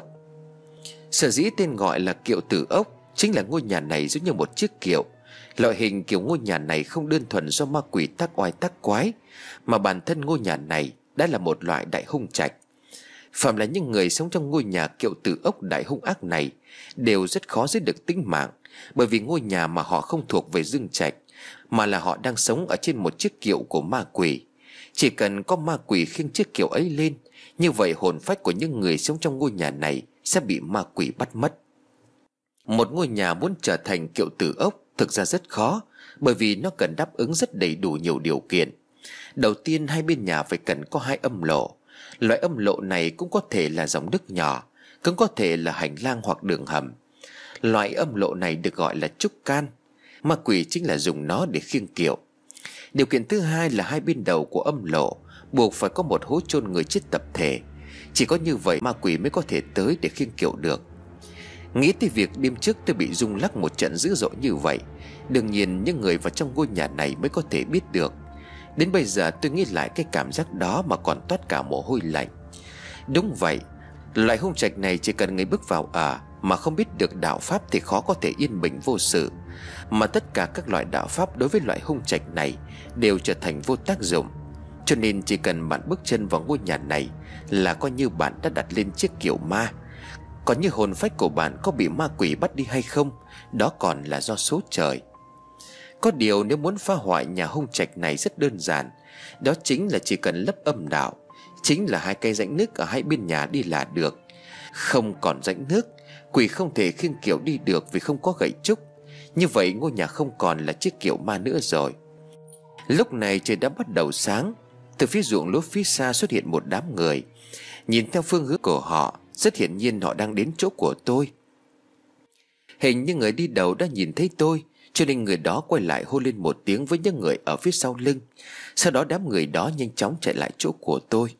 Sở dĩ tên gọi là Kiệu Tử Ốc chính là ngôi nhà này giống như một chiếc kiệu. Loại hình kiểu ngôi nhà này không đơn thuần do ma quỷ tác oai tác quái, mà bản thân ngôi nhà này đã là một loại đại hung trạch. Phạm là những người sống trong ngôi nhà Kiệu Tử Ốc đại hung ác này đều rất khó giữ được tính mạng, bởi vì ngôi nhà mà họ không thuộc về dương trạch, mà là họ đang sống ở trên một chiếc kiệu của ma quỷ. Chỉ cần có ma quỷ khiêng chiếc kiệu ấy lên, như vậy hồn phách của những người sống trong ngôi nhà này sẽ bị ma quỷ bắt mất. Một ngôi nhà muốn trở thành Kiệu Tử Ốc thực ra rất khó, bởi vì nó cần đáp ứng rất đầy đủ nhiều điều kiện. Đầu tiên, hai bên nhà phải cần có hai âm lộ. Loại âm lộ này cũng có thể là dòng nước nhỏ, cũng có thể là hành lang hoặc đường hầm. Loại âm lộ này được gọi là trúc can. Ma quỷ chính là dùng nó để khiêng kiệu. Điều kiện thứ hai là hai bên đầu của âm lộ buộc phải có một hố chôn người chết tập thể. Chỉ có như vậy ma quỷ mới có thể tới để khiêng kiệu được. Nghĩ tới việc đêm trước tôi bị rung lắc một trận dữ dội như vậy, đương nhiên những người vào trong ngôi nhà này mới có thể biết được. Đến bây giờ tôi nghĩ lại cái cảm giác đó mà còn toát cả mồ hôi lạnh. Đúng vậy, loại hung trạch này chỉ cần người bước vào ở mà không biết được đạo pháp thì khó có thể yên bình vô sự. Mà tất cả các loại đạo pháp đối với loại hung trạch này đều trở thành vô tác dụng. Cho nên chỉ cần bạn bước chân vào ngôi nhà này là coi như bạn đã đặt lên chiếc kiệu ma. Còn như hồn phách của bạn có bị ma quỷ bắt đi hay không, đó còn là do số trời. Có điều nếu muốn phá hoại nhà hung trạch này rất đơn giản. Đó chính là chỉ cần lấp âm đạo, chính là hai cây rãnh nước ở hai bên nhà đi là được. Không còn rãnh nước, quỷ không thể khiêng kiệu đi được vì không có gậy trúc. Như vậy ngôi nhà không còn là chiếc kiệu ma nữa rồi. Lúc này trời đã bắt đầu sáng. Từ phía ruộng lúa phía xa xuất hiện một đám người. Nhìn theo phương hướng của họ, rất hiển nhiên họ đang đến chỗ của tôi. Hình như người đi đầu đã nhìn thấy tôi, cho nên người đó quay lại hô lên một tiếng với những người ở phía sau lưng. Sau đó đám người đó nhanh chóng chạy lại chỗ của tôi.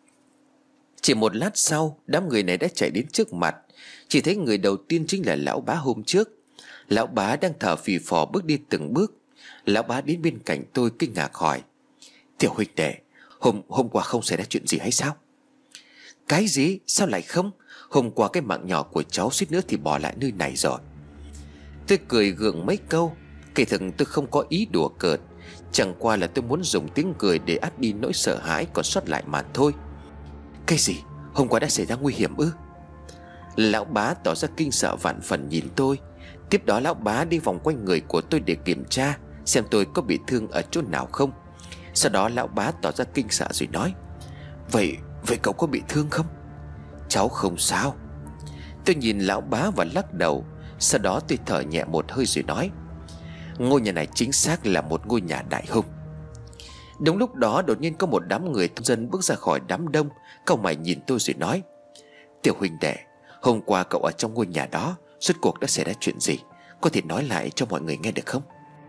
Chỉ một lát sau, đám người này đã chạy đến trước mặt. Chỉ thấy người đầu tiên chính là lão bá hôm trước. Lão bá đang thở phì phò bước đi từng bước. Lão bá đến bên cạnh tôi kinh ngạc hỏi: "Tiểu huynh đệ, hôm, hôm qua không xảy ra chuyện gì hay sao?" "Cái gì? Sao lại không? Hôm qua cái mạng nhỏ của cháu suýt nữa thì bỏ lại nơi này rồi." Tôi cười gượng mấy câu. Kỳ thực tôi không có ý đùa cợt, chẳng qua là tôi muốn dùng tiếng cười để át đi nỗi sợ hãi còn sót lại mà thôi. "Cái gì? Hôm qua đã xảy ra nguy hiểm ư?" Lão bá tỏ ra kinh sợ vạn phần nhìn tôi. Tiếp đó lão bá đi vòng quanh người của tôi để kiểm tra xem tôi có bị thương ở chỗ nào không. Sau đó lão bá tỏ ra kinh sợ rồi nói: Vậy, vậy cậu có bị thương không?" "Cháu không sao." Tôi nhìn lão bá và lắc đầu. Sau đó tôi thở nhẹ một hơi rồi nói: "Ngôi nhà này chính xác là một ngôi nhà đại hung." Đúng lúc đó đột nhiên có một đám người thôn dân bước ra khỏi đám đông. Cậu mày nhìn tôi rồi nói: "Tiểu huynh đệ, hôm qua cậu ở trong ngôi nhà đó, rốt cuộc đã xảy ra chuyện gì? Có thể nói lại cho mọi người nghe được không?"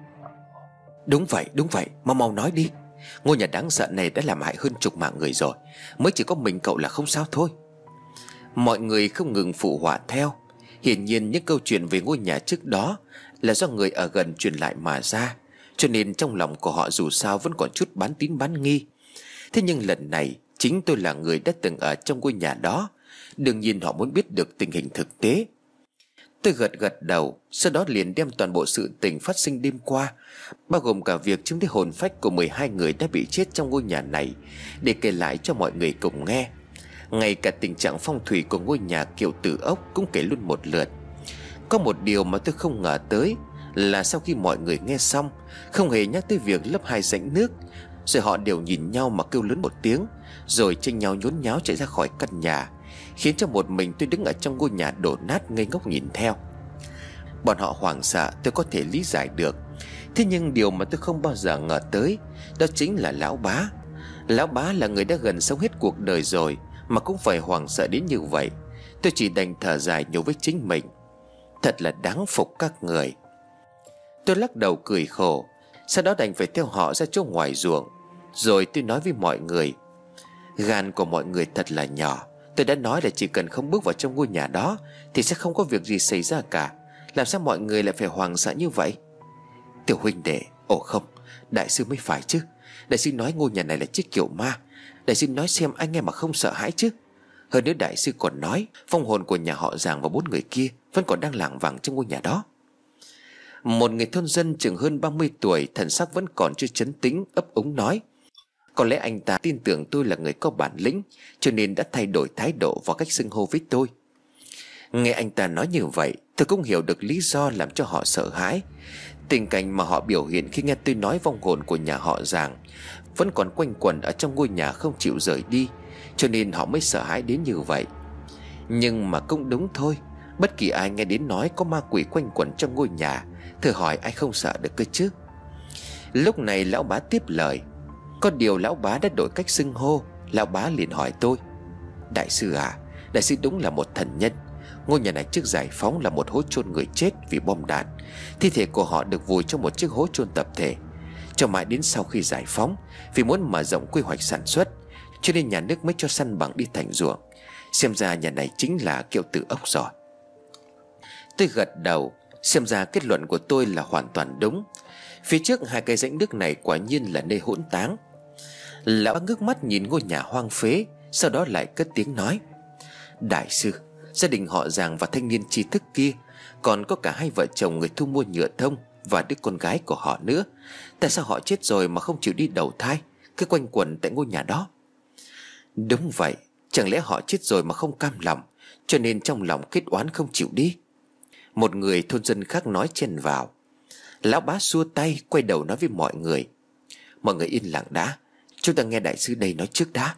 "Đúng vậy, đúng vậy, mau mau nói đi. Ngôi nhà đáng sợ này đã làm hại hơn chục mạng người rồi, mới chỉ có mình cậu là không sao thôi." Mọi người không ngừng phụ họa theo. Hiển nhiên những câu chuyện về ngôi nhà trước đó là do người ở gần truyền lại mà ra, cho nên trong lòng của họ dù sao vẫn còn chút bán tín bán nghi. Thế nhưng lần này chính tôi là người đã từng ở trong ngôi nhà đó, đương nhiên họ muốn biết được tình hình thực tế. Tôi gật gật đầu. Sau đó liền đem toàn bộ sự tình phát sinh đêm qua, bao gồm cả việc chứng thấy hồn phách của mười hai người đã bị chết trong ngôi nhà này, để kể lại cho mọi người cùng nghe. Ngay cả tình trạng phong thủy của ngôi nhà kiểu tử ốc cũng kể luôn một lượt. Có một điều mà tôi không ngờ tới là sau khi mọi người nghe xong, không hề nhắc tới việc lấp hai rãnh nước, rồi họ đều nhìn nhau mà kêu lớn một tiếng, rồi tranh nhau nhốn nháo chạy ra khỏi căn nhà, khiến cho một mình tôi đứng ở trong ngôi nhà đổ nát ngây ngốc nhìn theo. Bọn họ hoảng sợ tôi có thể lý giải được. Thế nhưng điều mà tôi không bao giờ ngờ tới, đó chính là lão bá. Lão bá là người đã gần sống hết cuộc đời rồi mà cũng phải hoảng sợ đến như vậy. Tôi chỉ đành thở dài nhủ với chính mình: Thật là đáng phục các người. Tôi lắc đầu cười khổ. Sau đó đành phải theo họ ra chỗ ngoài ruộng. Rồi tôi nói với mọi người: Gan của mọi người thật là nhỏ. Tôi đã nói là chỉ cần không bước vào trong ngôi nhà đó thì sẽ không có việc gì xảy ra cả. Làm sao mọi người lại phải hoảng sợ như vậy? Tiểu huynh đệ, ồ không, đại sư mới phải chứ. Đại sư nói ngôi nhà này là chiếc kiệu ma. Đại sư nói xem anh em mà không sợ hãi chứ. Hơn nữa đại sư còn nói phong hồn của nhà họ Giàng và bốn người kia vẫn còn đang lảng vảng trong ngôi nhà đó. Một người thôn dân chừng hơn ba mươi tuổi, thần sắc vẫn còn chưa trấn tĩnh, ấp úng nói: Có lẽ anh ta tin tưởng tôi là người có bản lĩnh, cho nên đã thay đổi thái độ và cách xưng hô với tôi. Nghe anh ta nói như vậy, tôi cũng hiểu được lý do làm cho họ sợ hãi. Tình cảnh mà họ biểu hiện khi nghe tôi nói vong hồn của nhà họ Giàng vẫn còn quanh quẩn ở trong ngôi nhà không chịu rời đi, cho nên họ mới sợ hãi đến như vậy. Nhưng mà cũng đúng thôi, bất kỳ ai nghe đến nói có ma quỷ quanh quẩn trong ngôi nhà, thử hỏi ai không sợ được cơ chứ. Lúc này lão bá tiếp lời. Có điều lão bá đã đổi cách xưng hô. Lão bá liền hỏi tôi: Đại sư à, đại sư đúng là một thần nhân. Ngôi nhà này trước giải phóng là một hố chôn người chết vì bom đạn. Thi thể của họ được vùi trong một chiếc hố chôn tập thể. Cho mãi đến sau khi giải phóng, vì muốn mở rộng quy hoạch sản xuất, cho nên nhà nước mới cho săn bằng đi thành ruộng. Xem ra nhà này chính là kiểu tử ốc rồi. Tôi gật đầu. Xem ra kết luận của tôi là hoàn toàn đúng. Phía trước hai cái rãnh nước này quả nhiên là nơi hỗn táng. Lão ngước mắt nhìn ngôi nhà hoang phế, sau đó lại cất tiếng nói: Đại sư, gia đình họ Giàng và thanh niên tri thức kia, còn có cả hai vợ chồng người thu mua nhựa thông và đứa con gái của họ nữa. Tại sao họ chết rồi mà không chịu đi đầu thai, cứ quanh quẩn tại ngôi nhà đó? Đúng vậy, chẳng lẽ họ chết rồi mà không cam lòng, cho nên trong lòng kết oán không chịu đi? Một người thôn dân khác nói chen vào. Lão bá xua tay, quay đầu nói với mọi người: Mọi người yên lặng đã, chúng ta nghe đại sư đây nói trước đã.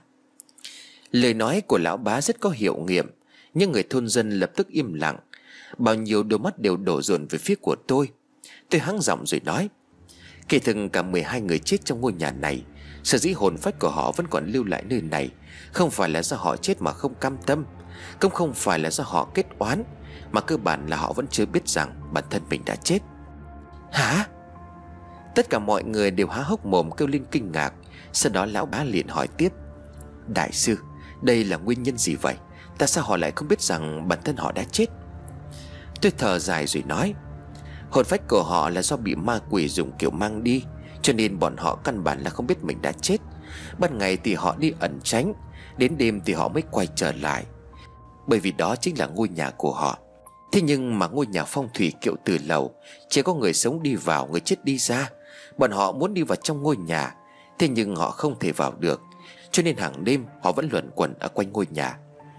Lời nói của lão bá rất có hiệu nghiệm, nhưng người thôn dân lập tức im lặng. Bao nhiêu đôi mắt đều đổ dồn về phía của tôi. Tôi hắng giọng rồi nói: Kể thực cả mười hai người chết trong ngôi nhà này, sở dĩ hồn phách của họ vẫn còn lưu lại nơi này, không phải là do họ chết mà không cam tâm, cũng không phải là do họ kết oán, mà cơ bản là họ vẫn chưa biết rằng bản thân mình đã chết. Hả? Tất cả mọi người đều há hốc mồm kêu lên kinh ngạc. Sau đó lão bá liền hỏi tiếp: Đại sư, đây là nguyên nhân gì vậy? Tại sao họ lại không biết rằng bản thân họ đã chết? Tôi thở dài rồi nói: Hồn phách của họ là do bị ma quỷ dùng kiểu mang đi, cho nên bọn họ căn bản là không biết mình đã chết. Ban ngày thì họ đi ẩn tránh, đến đêm thì họ mới quay trở lại, bởi vì đó chính là ngôi nhà của họ. Thế nhưng mà ngôi nhà phong thủy kiệu từ lầu, chỉ có người sống đi vào, người chết đi ra. Bọn họ muốn đi vào trong ngôi nhà, thế nhưng họ không thể vào được, cho nên hàng đêm họ vẫn luẩn quẩn ở quanh ngôi nhà.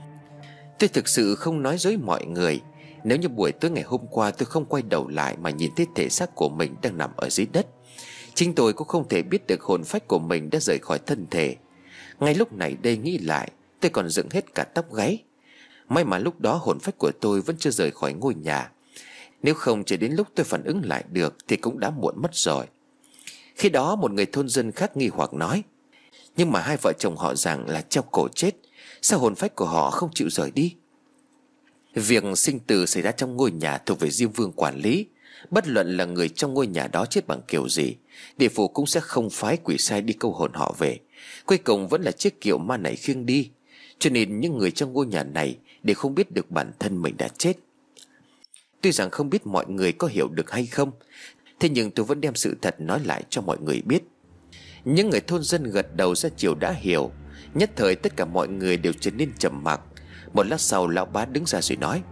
Tôi thực sự không nói dối mọi người. Nếu như buổi tối ngày hôm qua tôi không quay đầu lại mà nhìn thấy thể xác của mình đang nằm ở dưới đất, chính tôi cũng không thể biết được hồn phách của mình đã rời khỏi thân thể. Ngay lúc này đây nghĩ lại, tôi còn dựng hết cả tóc gáy. May mà lúc đó hồn phách của tôi vẫn chưa rời khỏi ngôi nhà, nếu không chỉ đến lúc tôi phản ứng lại được thì cũng đã muộn mất rồi. Khi đó một người thôn dân khác nghi hoặc nói: Nhưng mà hai vợ chồng họ Giàng là treo cổ chết, sao hồn phách của họ không chịu rời đi? Việc sinh tử xảy ra trong ngôi nhà thuộc về Diêm Vương quản lý. Bất luận là người trong ngôi nhà đó chết bằng kiểu gì, địa phủ cũng sẽ không phái quỷ sai đi câu hồn họ về. Cuối cùng vẫn là chiếc kiệu ma này khiêng đi, cho nên những người trong ngôi nhà này đều không biết được bản thân mình đã chết. Tuy rằng không biết mọi người có hiểu được hay không, thế nhưng tôi vẫn đem sự thật nói lại cho mọi người biết. Những người thôn dân gật đầu ra chiều đã hiểu. Nhất thời tất cả mọi người đều trở nên trầm mặc. Một lát sau lão bá đứng ra rồi nói: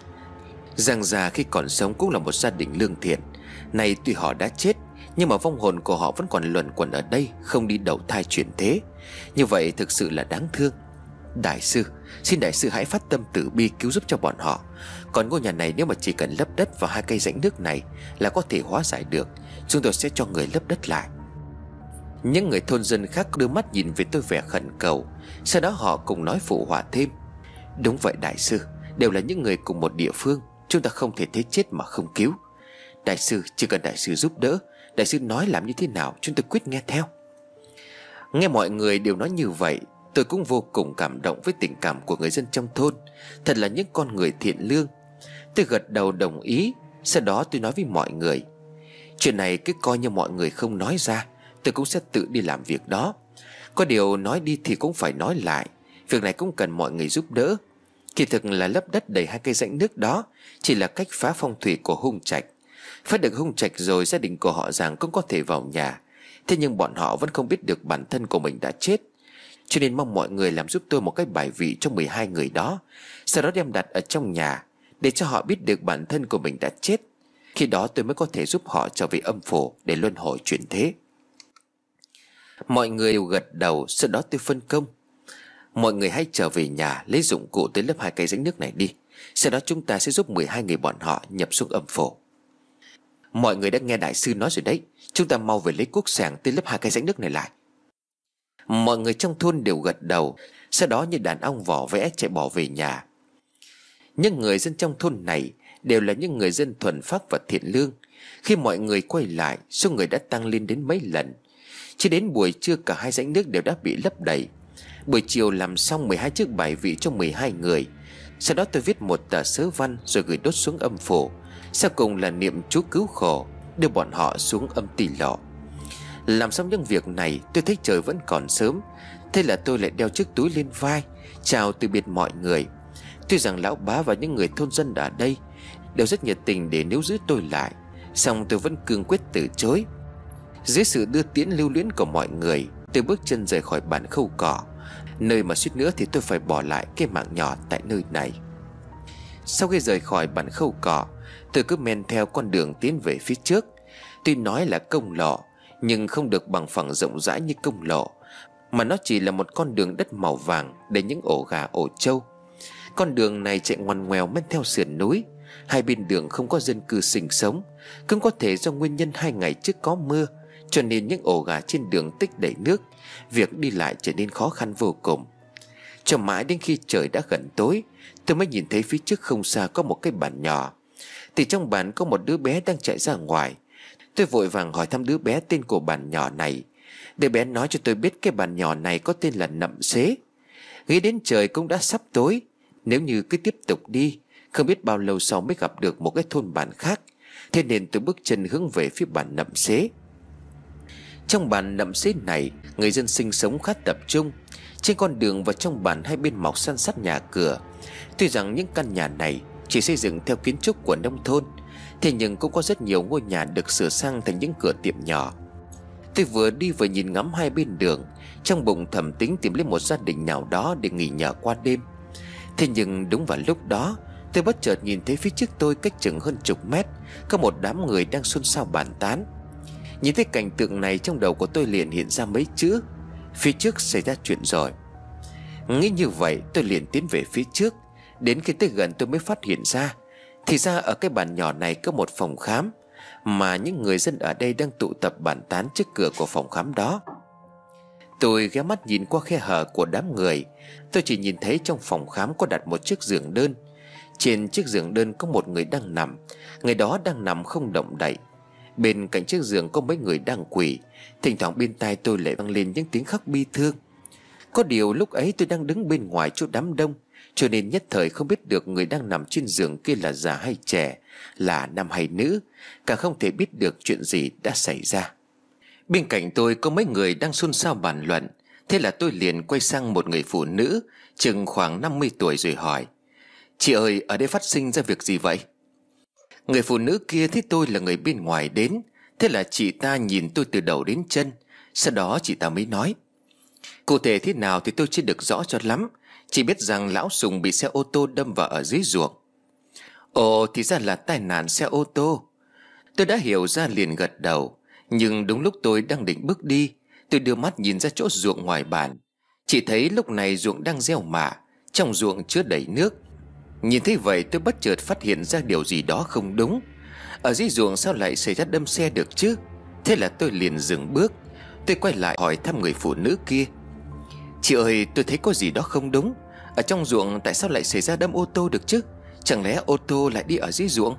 Giàng già khi còn sống cũng là một gia đình lương thiện. Này tuy họ đã chết, nhưng mà vong hồn của họ vẫn còn luẩn quẩn ở đây, không đi đầu thai chuyển thế. Như vậy thực sự là đáng thương. Đại sư, xin đại sư hãy phát tâm từ bi cứu giúp cho bọn họ. Còn ngôi nhà này nếu mà chỉ cần lấp đất vào hai cây rãnh nước này là có thể hóa giải được. Chúng tôi sẽ cho người lấp đất lại. Những người thôn dân khác đưa mắt nhìn về tôi vẻ khẩn cầu. Sau đó họ cùng nói phụ họa thêm: Đúng vậy đại sư, đều là những người cùng một địa phương, chúng ta không thể thấy chết mà không cứu. Đại sư, chỉ cần đại sư giúp đỡ, đại sư nói làm như thế nào chúng tôi quyết nghe theo. Nghe mọi người đều nói như vậy, tôi cũng vô cùng cảm động với tình cảm của người dân trong thôn. Thật là những con người thiện lương. Tôi gật đầu đồng ý. Sau đó tôi nói với mọi người: Chuyện này cứ coi như mọi người không nói ra, tôi cũng sẽ tự đi làm việc đó. Có điều nói đi thì cũng phải nói lại, việc này cũng cần mọi người giúp đỡ. Kỳ thực là lấp đất đầy hai cây rãnh nước đó chỉ là cách phá phong thủy của hung trạch. Phá được hung trạch rồi, gia đình của họ Giàng cũng có thể vào nhà. Thế nhưng bọn họ vẫn không biết được bản thân của mình đã chết, cho nên mong mọi người làm giúp tôi một cái bài vị cho mười hai người đó, sau đó đem đặt ở trong nhà, để cho họ biết được bản thân của mình đã chết. Khi đó tôi mới có thể giúp họ trở về âm phủ để luân hồi chuyển thế. Mọi người đều gật đầu. Sau đó tôi phân công: Mọi người hãy trở về nhà lấy dụng cụ tới lấp hai cây rãnh nước này đi. Sau đó chúng ta sẽ giúp mười hai người bọn họ nhập xuống âm phủ. Mọi người đã nghe đại sư nói rồi đấy, chúng ta mau về lấy cuốc sàng tới lấp hai cây rãnh nước này lại. Mọi người trong thôn đều gật đầu. Sau đó như đàn ong vỏ vẽ chạy bỏ về nhà. Những người dân trong thôn này đều là những người dân thuần phác và thiện lương. Khi mọi người quay lại, số người đã tăng lên đến mấy lần. Chỉ đến buổi trưa cả hai rãnh nước đều đã bị lấp đầy. Buổi chiều làm xong mười hai chiếc bài vị cho mười hai người. Sau đó tôi viết một tờ sớ văn rồi gửi đốt xuống âm phủ. Sau cùng là niệm chú cứu khổ, đưa bọn họ xuống âm tỳ lộ. Làm xong những việc này, tôi thấy trời vẫn còn sớm. Thế là tôi lại đeo chiếc túi lên vai, chào từ biệt mọi người. Tuy rằng lão bá và những người thôn dân ở đây đều rất nhiệt tình để níu giữ tôi lại, song tôi vẫn cương quyết từ chối. Dưới sự đưa tiễn lưu luyến của mọi người, tôi bước chân rời khỏi bản Khâu Cỏ, nơi mà suýt nữa thì tôi phải bỏ lại cái mạng nhỏ tại nơi này. Sau khi rời khỏi bản Khâu Cỏ, tôi cứ men theo con đường tiến về phía trước. Tuy nói là công lộ, nhưng không được bằng phẳng rộng rãi như công lộ, mà nó chỉ là một con đường đất màu vàng để những ổ gà ổ trâu. Con đường này chạy ngoằn ngoèo men theo sườn núi. Hai bên đường không có dân cư sinh sống. Cũng có thể do nguyên nhân hai ngày trước có mưa, cho nên những ổ gà trên đường tích đầy nước, việc đi lại trở nên khó khăn vô cùng. Cho mãi đến khi trời đã gần tối, tôi mới nhìn thấy phía trước không xa có một cái bản nhỏ. Thì trong bản có một đứa bé đang chạy ra ngoài. Tôi vội vàng hỏi thăm đứa bé tên của bản nhỏ này. Đứa bé nói cho tôi biết cái bản nhỏ này có tên là Nậm Xế. Nghĩ đến trời cũng đã sắp tối, nếu như cứ tiếp tục đi, không biết bao lâu sau mới gặp được một cái thôn bản khác. Thế nên tôi bước chân hướng về phía bản Nậm Xế. Trong bản Nậm Xế này, người dân sinh sống khá tập trung. Trên con đường và trong bản hai bên mọc san sát nhà cửa. Tuy rằng những căn nhà này chỉ xây dựng theo kiến trúc của nông thôn, thế nhưng cũng có rất nhiều ngôi nhà được sửa sang thành những cửa tiệm nhỏ. Tôi vừa đi vừa nhìn ngắm hai bên đường, trong bụng thầm tính tìm lấy một gia đình nào đó để nghỉ nhờ qua đêm. Thế nhưng đúng vào lúc đó, tôi bất chợt nhìn thấy phía trước tôi cách chừng hơn chục mét có một đám người đang xôn xao bàn tán. Nhìn thấy cảnh tượng này, trong đầu của tôi liền hiện ra mấy chữ: phía trước xảy ra chuyện rồi. Nghĩ như vậy, tôi liền tiến về phía trước. Đến khi tới gần tôi mới phát hiện ra, thì ra ở cái bản nhỏ này có một phòng khám, mà những người dân ở đây đang tụ tập bàn tán trước cửa của phòng khám đó. Tôi ghé mắt nhìn qua khe hở của đám người. Tôi chỉ nhìn thấy trong phòng khám có đặt một chiếc giường đơn. Trên chiếc giường đơn có một người đang nằm. Người đó đang nằm không động đậy. Bên cạnh chiếc giường có mấy người đang quỳ. Thỉnh thoảng bên tai tôi lại vang lên những tiếng khóc bi thương. Có điều lúc ấy tôi đang đứng bên ngoài chỗ đám đông, cho nên nhất thời không biết được người đang nằm trên giường kia là già hay trẻ, là nam hay nữ, càng không thể biết được chuyện gì đã xảy ra. Bên cạnh tôi có mấy người đang xôn xao bàn luận. Thế là tôi liền quay sang một người phụ nữ chừng khoảng năm mươi tuổi rồi hỏi: "Chị ơi, ở đây phát sinh ra việc gì vậy?" Người phụ nữ kia thấy tôi là người bên ngoài đến, thế là chị ta nhìn tôi từ đầu đến chân. Sau đó chị ta mới nói: "Cụ thể thế nào thì tôi chưa được rõ cho lắm, chỉ biết rằng lão Sùng bị xe ô tô đâm vào ở dưới ruộng." Ồ, thì ra là tai nạn xe ô tô. Tôi đã hiểu ra liền gật đầu. Nhưng đúng lúc tôi đang định bước đi, tôi đưa mắt nhìn ra chỗ ruộng ngoài bản. Chỉ thấy lúc này ruộng đang gieo mạ, trong ruộng chứa đầy nước. Nhìn thấy vậy, tôi bất chợt phát hiện ra điều gì đó không đúng. Ở dưới ruộng sao lại xảy ra đâm xe được chứ? Thế là tôi liền dừng bước. Tôi quay lại hỏi thăm người phụ nữ kia: "Chị ơi, tôi thấy có gì đó không đúng. Ở trong ruộng tại sao lại xảy ra đâm ô tô được chứ? Chẳng lẽ ô tô lại đi ở dưới ruộng?"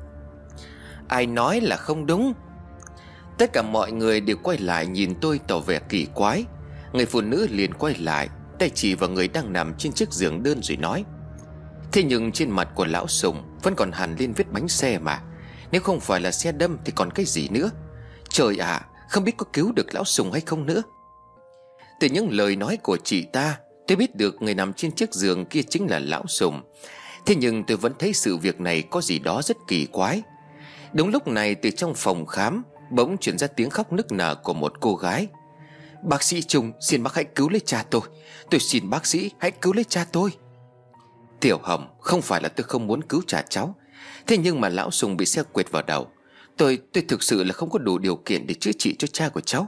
Ai nói là không đúng? Tất cả mọi người đều quay lại nhìn tôi tỏ vẻ kỳ quái. Người phụ nữ liền quay lại, tay chỉ vào người đang nằm trên chiếc giường đơn rồi nói: "Thế nhưng trên mặt của lão Sùng vẫn còn hằn lên vết bánh xe mà. Nếu không phải là xe đâm thì còn cái gì nữa? Trời ạ, à, không biết có cứu được lão Sùng hay không nữa." Từ những lời nói của chị ta, tôi biết được người nằm trên chiếc giường kia chính là lão Sùng. Thế nhưng tôi vẫn thấy sự việc này có gì đó rất kỳ quái. Đúng lúc này, từ trong phòng khám bỗng truyền ra tiếng khóc nức nở của một cô gái: "Bác sĩ Trung, xin bác hãy cứu lấy cha tôi. Tôi xin bác sĩ hãy cứu lấy cha tôi." "Tiểu Hồng, không phải là tôi không muốn cứu cha cháu. Thế nhưng mà lão Sùng bị xe quệt vào đầu. Tôi tôi thực sự là không có đủ điều kiện để chữa trị cho cha của cháu."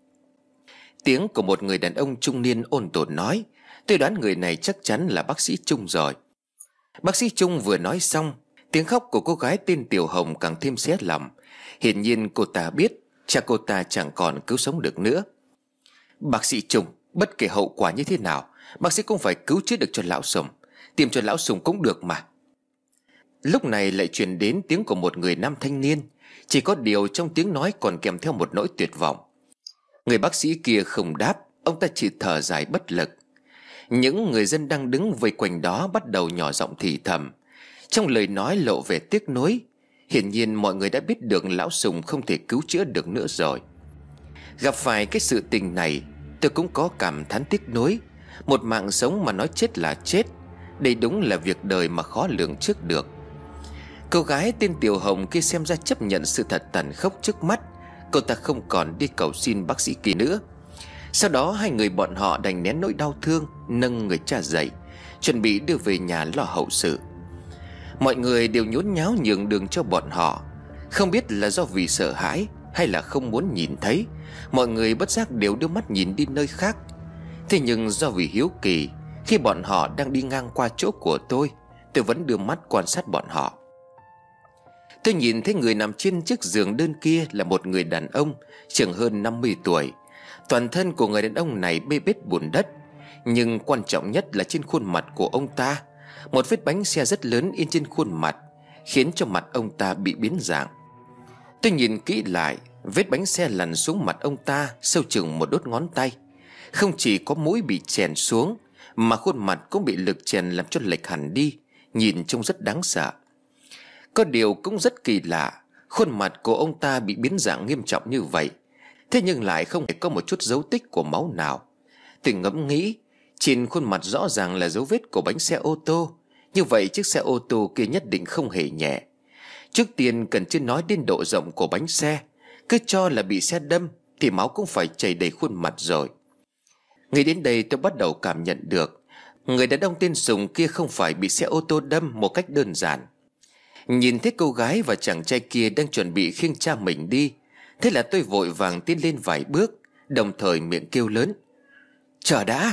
Tiếng của một người đàn ông trung niên ôn tồn nói. Tôi đoán người này chắc chắn là bác sĩ Trung rồi. Bác sĩ Trung vừa nói xong, tiếng khóc của cô gái tên Tiểu Hồng càng thêm xé lòng. Hiển nhiên cô ta biết cha cô ta chẳng còn cứu sống được nữa. "Bác sĩ Trung, bất kể hậu quả như thế nào, bác sĩ cũng phải cứu chữa được cho lão Sùng. Tìm cho lão Sùng cũng được mà." Lúc này lại truyền đến tiếng của một người nam thanh niên. Chỉ có điều trong tiếng nói còn kèm theo một nỗi tuyệt vọng. Người bác sĩ kia không đáp, ông ta chỉ thở dài bất lực. Những người dân đang đứng vây quanh đó bắt đầu nhỏ giọng thì thầm, trong lời nói lộ vẻ tiếc nuối. Hiển nhiên mọi người đã biết được lão Sùng không thể cứu chữa được nữa rồi. Gặp phải cái sự tình này, tôi cũng có cảm thán tiếc nuối. Một mạng sống mà nói chết là chết. Đây đúng là việc đời mà khó lường trước được. Cô gái tên Tiểu Hồng kia xem ra chấp nhận sự thật tàn khốc trước mắt. Cô ta không còn đi cầu xin bác sĩ Kỳ nữa. Sau đó hai người bọn họ đành nén nỗi đau thương, nâng người cha dậy, chuẩn bị đưa về nhà lo hậu sự. Mọi người đều nhốn nháo nhường đường cho bọn họ. Không biết là do vì sợ hãi hay là không muốn nhìn thấy, mọi người bất giác đều đưa mắt nhìn đi nơi khác. Thế nhưng do vì hiếu kỳ, khi bọn họ đang đi ngang qua chỗ của tôi, tôi vẫn đưa mắt quan sát bọn họ. Tôi nhìn thấy người nằm trên chiếc giường đơn kia là một người đàn ông chừng hơn năm mươi tuổi. Toàn thân của người đàn ông này bê bết bùn đất, nhưng quan trọng nhất là trên khuôn mặt của ông ta, một vết bánh xe rất lớn in trên khuôn mặt, khiến cho mặt ông ta bị biến dạng. Tôi nhìn kỹ lại, vết bánh xe lăn xuống mặt ông ta sâu chừng một đốt ngón tay. Không chỉ có mũi bị chèn xuống, mà khuôn mặt cũng bị lực chèn làm cho lệch hẳn đi, nhìn trông rất đáng sợ. Có điều cũng rất kỳ lạ, khuôn mặt của ông ta bị biến dạng nghiêm trọng như vậy, thế nhưng lại không hề có một chút dấu tích của máu nào. Tôi ngẫm nghĩ, trên khuôn mặt rõ ràng là dấu vết của bánh xe ô tô. Như vậy chiếc xe ô tô kia nhất định không hề nhẹ. Trước tiên cần chưa nói đến độ rộng của bánh xe, cứ cho là bị xe đâm thì máu cũng phải chảy đầy khuôn mặt rồi. Nghĩ đến đây tôi bắt đầu cảm nhận được người đàn ông tên Sùng kia không phải bị xe ô tô đâm một cách đơn giản. Nhìn thấy cô gái và chàng trai kia đang chuẩn bị khiêng cha mình đi, thế là tôi vội vàng tiến lên vài bước, đồng thời miệng kêu lớn: "Chờ đã!"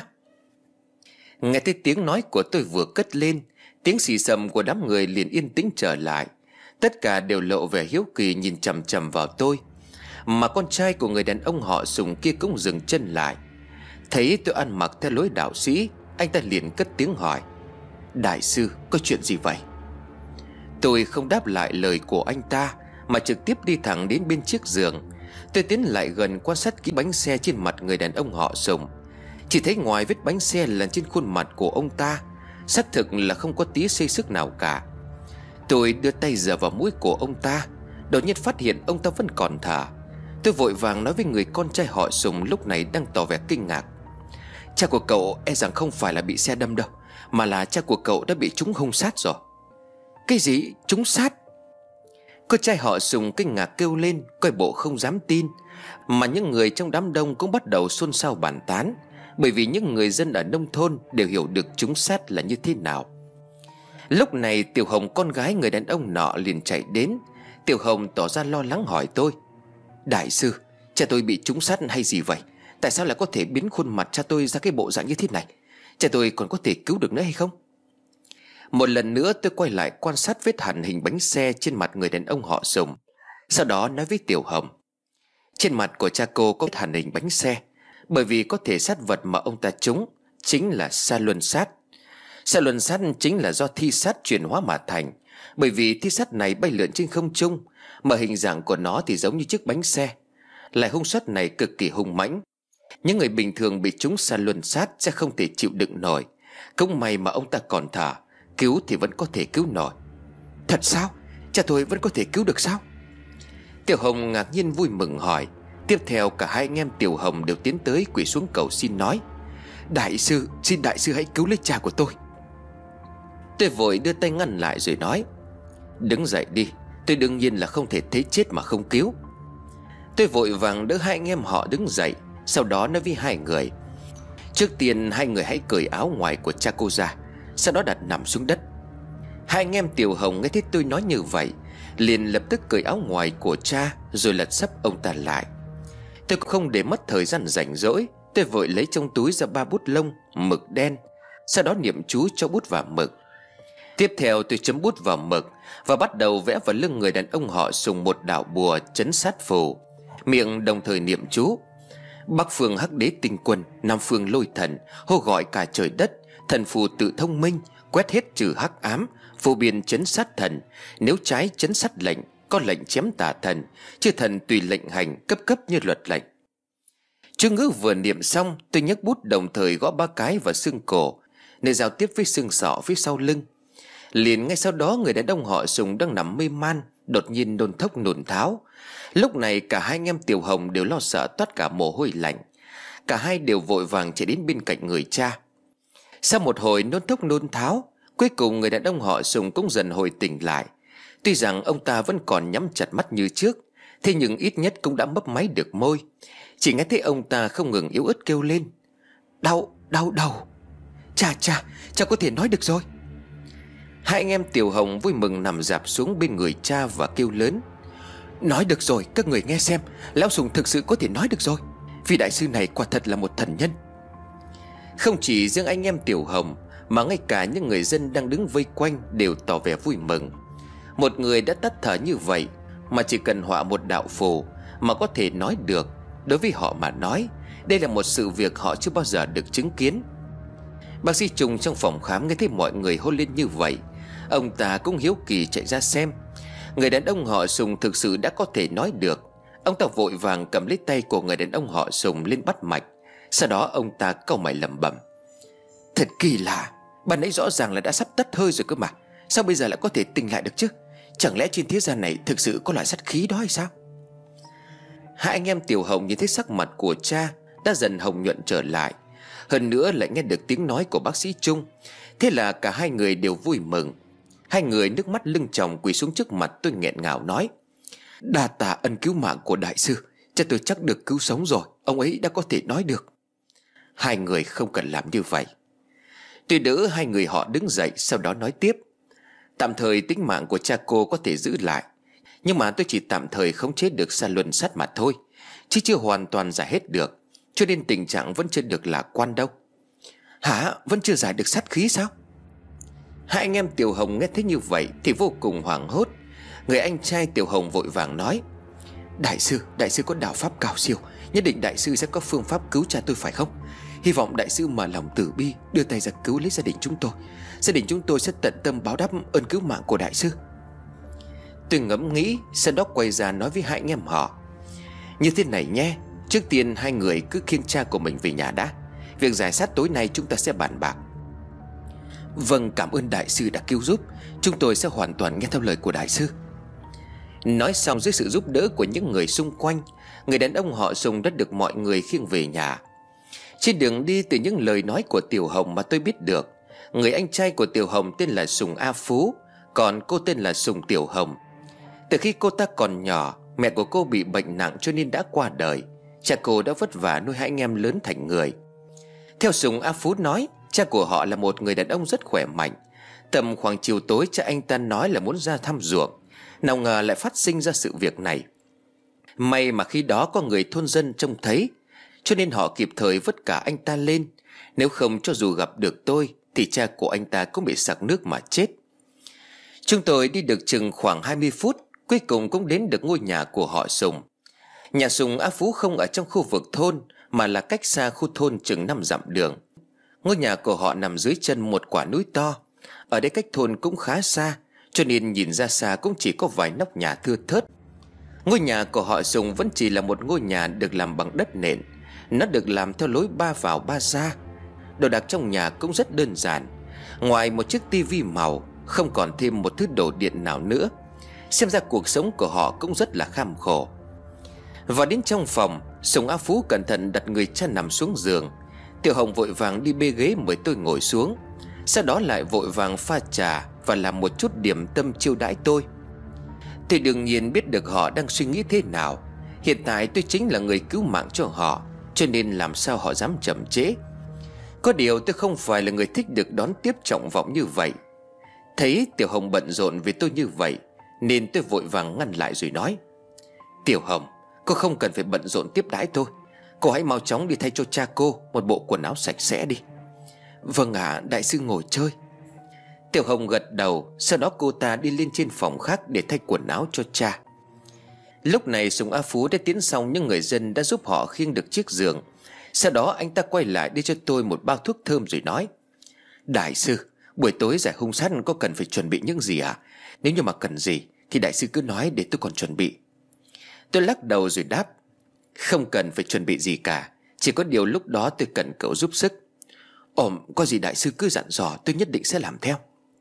Nghe thấy tiếng nói của tôi vừa cất lên, tiếng xì xầm của đám người liền yên tĩnh trở lại. Tất cả đều lộ vẻ hiếu kỳ nhìn chằm chằm vào tôi. Mà con trai của người đàn ông họ Sùng kia cũng dừng chân lại. Thấy tôi ăn mặc theo lối đạo sĩ, anh ta liền cất tiếng hỏi: "Đại sư, có chuyện gì vậy?" Tôi không đáp lại lời của anh ta, mà trực tiếp đi thẳng đến bên chiếc giường. Tôi tiến lại gần quan sát kỹ bánh xe trên mặt người đàn ông họ Sùng. Chỉ thấy ngoài vết bánh xe lăn trên khuôn mặt của ông ta, xác thực là không có tí xây sức nào cả. Tôi đưa tay sờ vào mũi của ông ta, đột nhiên phát hiện ông ta vẫn còn thở. Tôi vội vàng nói với người con trai họ Sùng lúc này đang tỏ vẻ kinh ngạc: "Cha của cậu e rằng không phải là bị xe đâm đâu, mà là cha của cậu đã bị trúng hung sát rồi." "Cái gì? Trúng sát?" Con trai họ Sùng kinh ngạc kêu lên, coi bộ không dám tin. Mà những người trong đám đông cũng bắt đầu xôn xao bàn tán, bởi vì những người dân ở nông thôn đều hiểu được trúng sát là như thế nào. Lúc này Tiểu Hồng, con gái người đàn ông nọ, liền chạy đến. Tiểu Hồng tỏ ra lo lắng hỏi tôi: "Đại sư, cha tôi bị trúng sát hay gì vậy? Tại sao lại có thể biến khuôn mặt cha tôi ra cái bộ dạng như thế này? Cha tôi còn có thể cứu được nữa hay không?" Một lần nữa tôi quay lại quan sát vết hằn hình bánh xe trên mặt người đàn ông họ Sùng. Sau đó nói với Tiểu Hồng: "Trên mặt của cha cô có hằn hình bánh xe, bởi vì có thể sát vật mà ông ta trúng chính là sa luân sát. Sa luân sát chính là do thi sát chuyển hóa mà thành, bởi vì thi sát này bay lượn trên không trung, mà hình dạng của nó thì giống như chiếc bánh xe. Lại hung sát này cực kỳ hung mãnh. Những người bình thường bị trúng sa luân sát sẽ không thể chịu đựng nổi. Cũng may mà ông ta còn thở, cứu thì vẫn có thể cứu nổi." "Thật sao? Cha tôi vẫn có thể cứu được sao?" Tiểu Hồng ngạc nhiên vui mừng hỏi. Tiếp theo cả hai anh em Tiểu Hồng đều tiến tới quỳ xuống cầu xin nói: "Đại sư, xin đại sư hãy cứu lấy cha của tôi." Tôi vội đưa tay ngăn lại rồi nói: "Đứng dậy đi, tôi đương nhiên là không thể thấy chết mà không cứu." Tôi vội vàng đỡ hai anh em họ đứng dậy. Sau đó nói với hai người: "Trước tiên hai người hãy cởi áo ngoài của cha cô ra, sau đó đặt nằm xuống đất." Hai anh em Tiểu Hồng nghe thấy tôi nói như vậy, liền lập tức cởi áo ngoài của cha rồi lật sấp ông ta lại. Tôi không để mất thời gian rảnh rỗi, tôi vội lấy trong túi ra ba bút lông, mực đen, sau đó niệm chú cho bút và mực. Tiếp theo tôi chấm bút vào mực và bắt đầu vẽ vào lưng người đàn ông họ Sùng một đạo bùa trấn sát phù, miệng đồng thời niệm chú: "Bắc phương hắc đế tinh quân, nam phương lôi thần, hô gọi cả trời đất, thần phù tự thông minh, quét hết trừ hắc ám, phù biên trấn sát thần. Nếu trái trấn sát lệnh, có lệnh chém tà thần, chư thần tùy lệnh hành, cấp cấp như luật lệnh." Chú ngữ vừa niệm xong, tôi nhấc bút đồng thời gõ ba cái vào xương cổ, nơi giao tiếp với xương sọ phía sau lưng. Liền ngay sau đó, người đàn ông họ Sùng đang nằm mê man đột nhiên nôn thốc nôn tháo. Lúc này cả hai anh em Tiểu Hồng đều lo sợ toát cả mồ hôi lạnh. Cả hai đều vội vàng chạy đến bên cạnh người cha. Sau một hồi nôn thốc nôn tháo, cuối cùng người đàn ông họ Sùng cũng dần hồi tỉnh lại. Tuy rằng ông ta vẫn còn nhắm chặt mắt như trước, thế nhưng ít nhất cũng đã mấp máy được môi. Chỉ nghe thấy ông ta không ngừng yếu ớt kêu lên: Đau, đau đầu. Cha, cha, cha có thể nói được rồi. Hai anh em Tiểu Hồng vui mừng nằm rạp xuống bên người cha và kêu lớn: Nói được rồi, các người nghe xem, Lão Sùng thực sự có thể nói được rồi. Vị đại sư này quả thật là một thần nhân. Không chỉ riêng anh em Tiểu Hồng, mà ngay cả những người dân đang đứng vây quanh đều tỏ vẻ vui mừng. Một người đã tắt thở như vậy mà chỉ cần họa một đạo phù mà có thể nói được, đối với họ mà nói, đây là một sự việc họ chưa bao giờ được chứng kiến. Bác sĩ Trung trong phòng khám nghe thấy mọi người hô lên như vậy, ông ta cũng hiếu kỳ chạy ra xem. Người đàn ông họ Sùng thực sự đã có thể nói được. Ông ta vội vàng cầm lấy tay của người đàn ông họ Sùng lên bắt mạch. Sau đó ông ta cau mày lẩm bẩm: Thật kỳ lạ, ban nãy rõ ràng là đã sắp tắt hơi rồi cơ mà, sao bây giờ lại có thể tỉnh lại được chứ? Chẳng lẽ trên thế gian này thực sự có loại sát khí đó hay sao? Hai anh em Tiểu Hồng nhìn thấy sắc mặt của cha đã dần hồng nhuận trở lại, hơn nữa lại nghe được tiếng nói của bác sĩ Trung. Thế là cả hai người đều vui mừng. Hai người nước mắt lưng tròng quỳ xuống trước mặt tôi nghẹn ngào nói: Đa tạ ân cứu mạng của đại sư, cha tôi chắc được cứu sống rồi. Ông ấy đã có thể nói được. Hai người không cần làm như vậy. Tôi đỡ hai người họ đứng dậy, sau đó nói tiếp: Tạm thời tính mạng của cha cô có thể giữ lại, nhưng mà tôi chỉ tạm thời khống chế được Sa Luân Sát mà thôi, chứ chưa hoàn toàn giải hết được, cho nên tình trạng vẫn chưa được lạc quan đâu. Hả? Vẫn chưa giải được sát khí sao? Hai anh em Tiểu Hồng nghe thấy như vậy thì vô cùng hoảng hốt. Người anh trai Tiểu Hồng vội vàng nói: Đại sư, đại sư có đạo pháp cao siêu, nhất định đại sư sẽ có phương pháp cứu cha tôi phải không? Hy vọng đại sư mà lòng từ bi đưa tay ra cứu lấy gia đình chúng tôi. Gia đình chúng tôi sẽ tận tâm báo đáp ơn cứu mạng của đại sư. Tôi ngẫm nghĩ, sau đó quay ra nói với hai anh em họ: Như thế này nhé, trước tiên hai người cứ khiêng cha của mình về nhà đã. Việc giải sát tối nay chúng ta sẽ bàn bạc. Vâng, cảm ơn đại sư đã cứu giúp. Chúng tôi sẽ hoàn toàn nghe theo lời của đại sư. Nói xong, dưới sự giúp đỡ của những người xung quanh, người đàn ông họ Sùng đã được mọi người khiêng về nhà. Trên đường đi, từ những lời nói của Tiểu Hồng mà tôi biết được, người anh trai của Tiểu Hồng tên là Sùng A Phú, còn cô tên là Sùng Tiểu Hồng. Từ khi cô ta còn nhỏ, mẹ của cô bị bệnh nặng cho nên đã qua đời. Cha cô đã vất vả nuôi hai anh em lớn thành người. Theo Sùng A Phú nói, cha của họ là một người đàn ông rất khỏe mạnh. Tầm khoảng chiều tối, cha anh ta nói là muốn ra thăm ruộng, nào ngờ lại phát sinh ra sự việc này. May mà khi đó có người thôn dân trông thấy, cho nên họ kịp thời vớt cả anh ta lên. Nếu không, cho dù gặp được tôi thì cha của anh ta cũng bị sặc nước mà chết. Chúng tôi đi được chừng khoảng hai mươi phút, cuối cùng cũng đến được ngôi nhà của họ Sùng. Nhà Sùng A Phú không ở trong khu vực thôn, mà là cách xa khu thôn chừng năm dặm đường. Ngôi nhà của họ nằm dưới chân một quả núi to. Ở đây cách thôn cũng khá xa, cho nên nhìn ra xa cũng chỉ có vài nóc nhà thưa thớt. Ngôi nhà của họ Sùng vẫn chỉ là một ngôi nhà được làm bằng đất nện. Nó được làm theo lối ba vào ba ra. Đồ đạc trong nhà cũng rất đơn giản, ngoài một chiếc tivi màu, không còn thêm một thứ đồ điện nào nữa. Xem ra cuộc sống của họ cũng rất là kham khổ. Vào đến trong phòng, Sùng A Phú cẩn thận đặt người cha nằm xuống giường. Tiểu Hồng vội vàng đi bê ghế mời tôi ngồi xuống, sau đó lại vội vàng pha trà và làm một chút điểm tâm chiêu đãi tôi. Tôi đương nhiên biết được họ đang suy nghĩ thế nào. Hiện tại tôi chính là người cứu mạng cho họ, cho nên làm sao họ dám chậm trễ. Có điều tôi không phải là người thích được đón tiếp trọng vọng như vậy. Thấy Tiểu Hồng bận rộn vì tôi như vậy, nên tôi vội vàng ngăn lại rồi nói: Tiểu Hồng, cô không cần phải bận rộn tiếp đãi tôi. Cô hãy mau chóng đi thay cho cha cô một bộ quần áo sạch sẽ đi. Vâng ạ, à, đại sư ngồi chơi. Tiểu Hồng gật đầu. Sau đó cô ta đi lên trên phòng khác để thay quần áo cho cha. Lúc này Sùng A Phú đã tiến xong những người dân đã giúp họ khiêng được chiếc giường. Sau đó anh ta quay lại đưa cho tôi một bao thuốc thơm rồi nói: Đại sư, buổi tối giải hung sát có cần phải chuẩn bị những gì à? Nếu như mà cần gì thì đại sư cứ nói để tôi còn chuẩn bị. Tôi lắc đầu rồi đáp: Không cần phải chuẩn bị gì cả. Chỉ có điều lúc đó tôi cần cậu giúp sức. Ồ, có gì đại sư cứ dặn dò, tôi nhất định sẽ làm theo.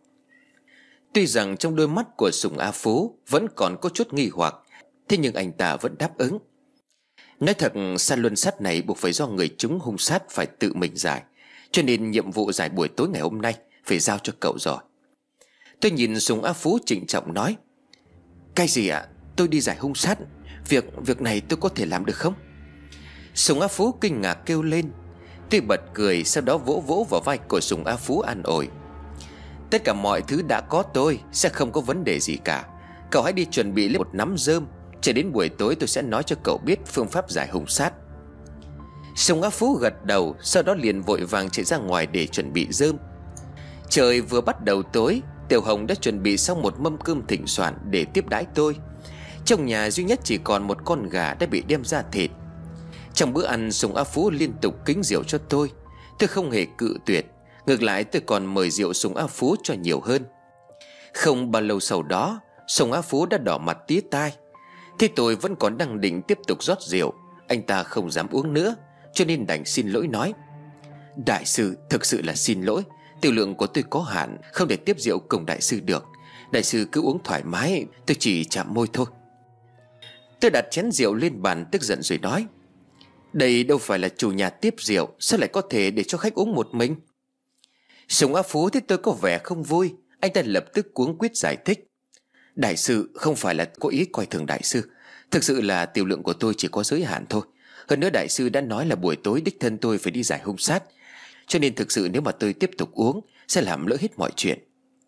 Tuy rằng trong đôi mắt của Sùng A Phú vẫn còn có chút nghi hoặc, thế nhưng anh ta vẫn đáp ứng. Nói thật, sa luân sát này buộc phải do người chúng hung sát phải tự mình giải, cho nên nhiệm vụ giải buổi tối ngày hôm nay phải giao cho cậu rồi. Tôi nhìn Sùng A Phú trịnh trọng nói: Cái gì ạ? À? Tôi đi giải hung sát, Việc việc này tôi có thể làm được không? Sùng A Phú kinh ngạc kêu lên. Tôi bật cười, sau đó vỗ vỗ vào vai của Sùng A Phú an ủi: Tất cả mọi thứ đã có tôi, sẽ không có vấn đề gì cả. Cậu hãy đi chuẩn bị lấy một nắm rơm, chờ đến buổi tối tôi sẽ nói cho cậu biết phương pháp giải hung sát. Sùng A Phú gật đầu, sau đó liền vội vàng chạy ra ngoài để chuẩn bị rơm. Trời vừa bắt đầu tối, Tiểu Hồng đã chuẩn bị xong một mâm cơm thịnh soạn để tiếp đãi tôi. Trong nhà duy nhất chỉ còn một con gà đã bị đem ra thịt. Trong bữa ăn, Sùng A Phú liên tục kính rượu cho tôi. Tôi không hề cự tuyệt, ngược lại tôi còn mời rượu Sùng A Phú cho nhiều hơn. Không bao lâu sau đó, Sùng A Phú đã đỏ mặt tía tai. Thế tôi vẫn còn đang định tiếp tục rót rượu, anh ta không dám uống nữa, cho nên đành xin lỗi nói: Đại sư, thực sự là xin lỗi, tiểu lượng của tôi có hạn, không thể tiếp rượu cùng đại sư được. Đại sư cứ uống thoải mái, tôi chỉ chạm môi thôi. Tôi đặt chén rượu lên bàn tức giận rồi nói: Đây đâu phải là chủ nhà tiếp rượu, sao lại có thể để cho khách uống một mình? Sùng A Phú thấy tôi có vẻ không vui, anh ta lập tức cuống quýt giải thích: Đại sư, không phải là có ý coi thường đại sư, thực sự là tiểu lượng của tôi chỉ có giới hạn thôi. Hơn nữa đại sư đã nói là buổi tối đích thân tôi phải đi giải hung sát, cho nên thực sự nếu mà tôi tiếp tục uống sẽ làm lỡ hết mọi chuyện.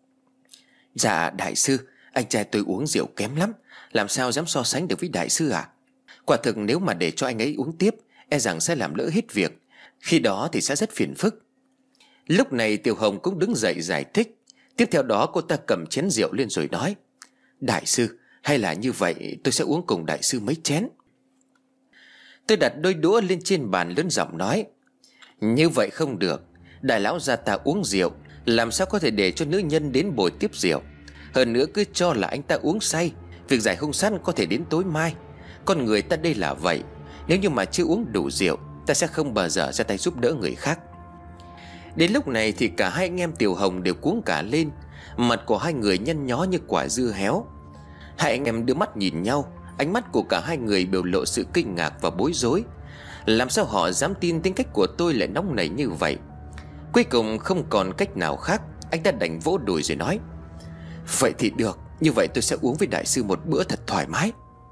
Dạ đại sư, anh trai tôi uống rượu kém lắm, làm sao dám so sánh được với đại sư à? Quả thực nếu mà để cho anh ấy uống tiếp, e rằng sẽ làm lỡ hết việc, khi đó thì sẽ rất phiền phức. Lúc này Tiểu Hồng cũng đứng dậy giải thích. Tiếp theo đó cô ta cầm chén rượu lên rồi nói: Đại sư, hay là như vậy tôi sẽ uống cùng đại sư mấy chén. Tôi đặt đôi đũa lên trên bàn lớn giọng nói: Như vậy không được, đại lão gia ta uống rượu, làm sao có thể để cho nữ nhân đến bồi tiếp rượu. Hơn nữa cứ cho là anh ta uống say, việc giải hung sát có thể đến tối mai. Con người ta đây là vậy, nếu như mà chưa uống đủ rượu, ta sẽ không bao giờ ra tay giúp đỡ người khác. Đến lúc này thì cả hai anh em Tiểu Hồng đều cuống cả lên, mặt của hai người nhăn nhó như quả dưa héo. Hai anh em đưa mắt nhìn nhau, ánh mắt của cả hai người biểu lộ sự kinh ngạc và bối rối. Làm sao họ dám tin tính cách của tôi lại nóng nảy như vậy? Cuối cùng không còn cách nào khác, anh ta đành vỗ đùi rồi nói: Vậy thì được, như vậy tôi sẽ uống với đại sư một bữa thật thoải mái.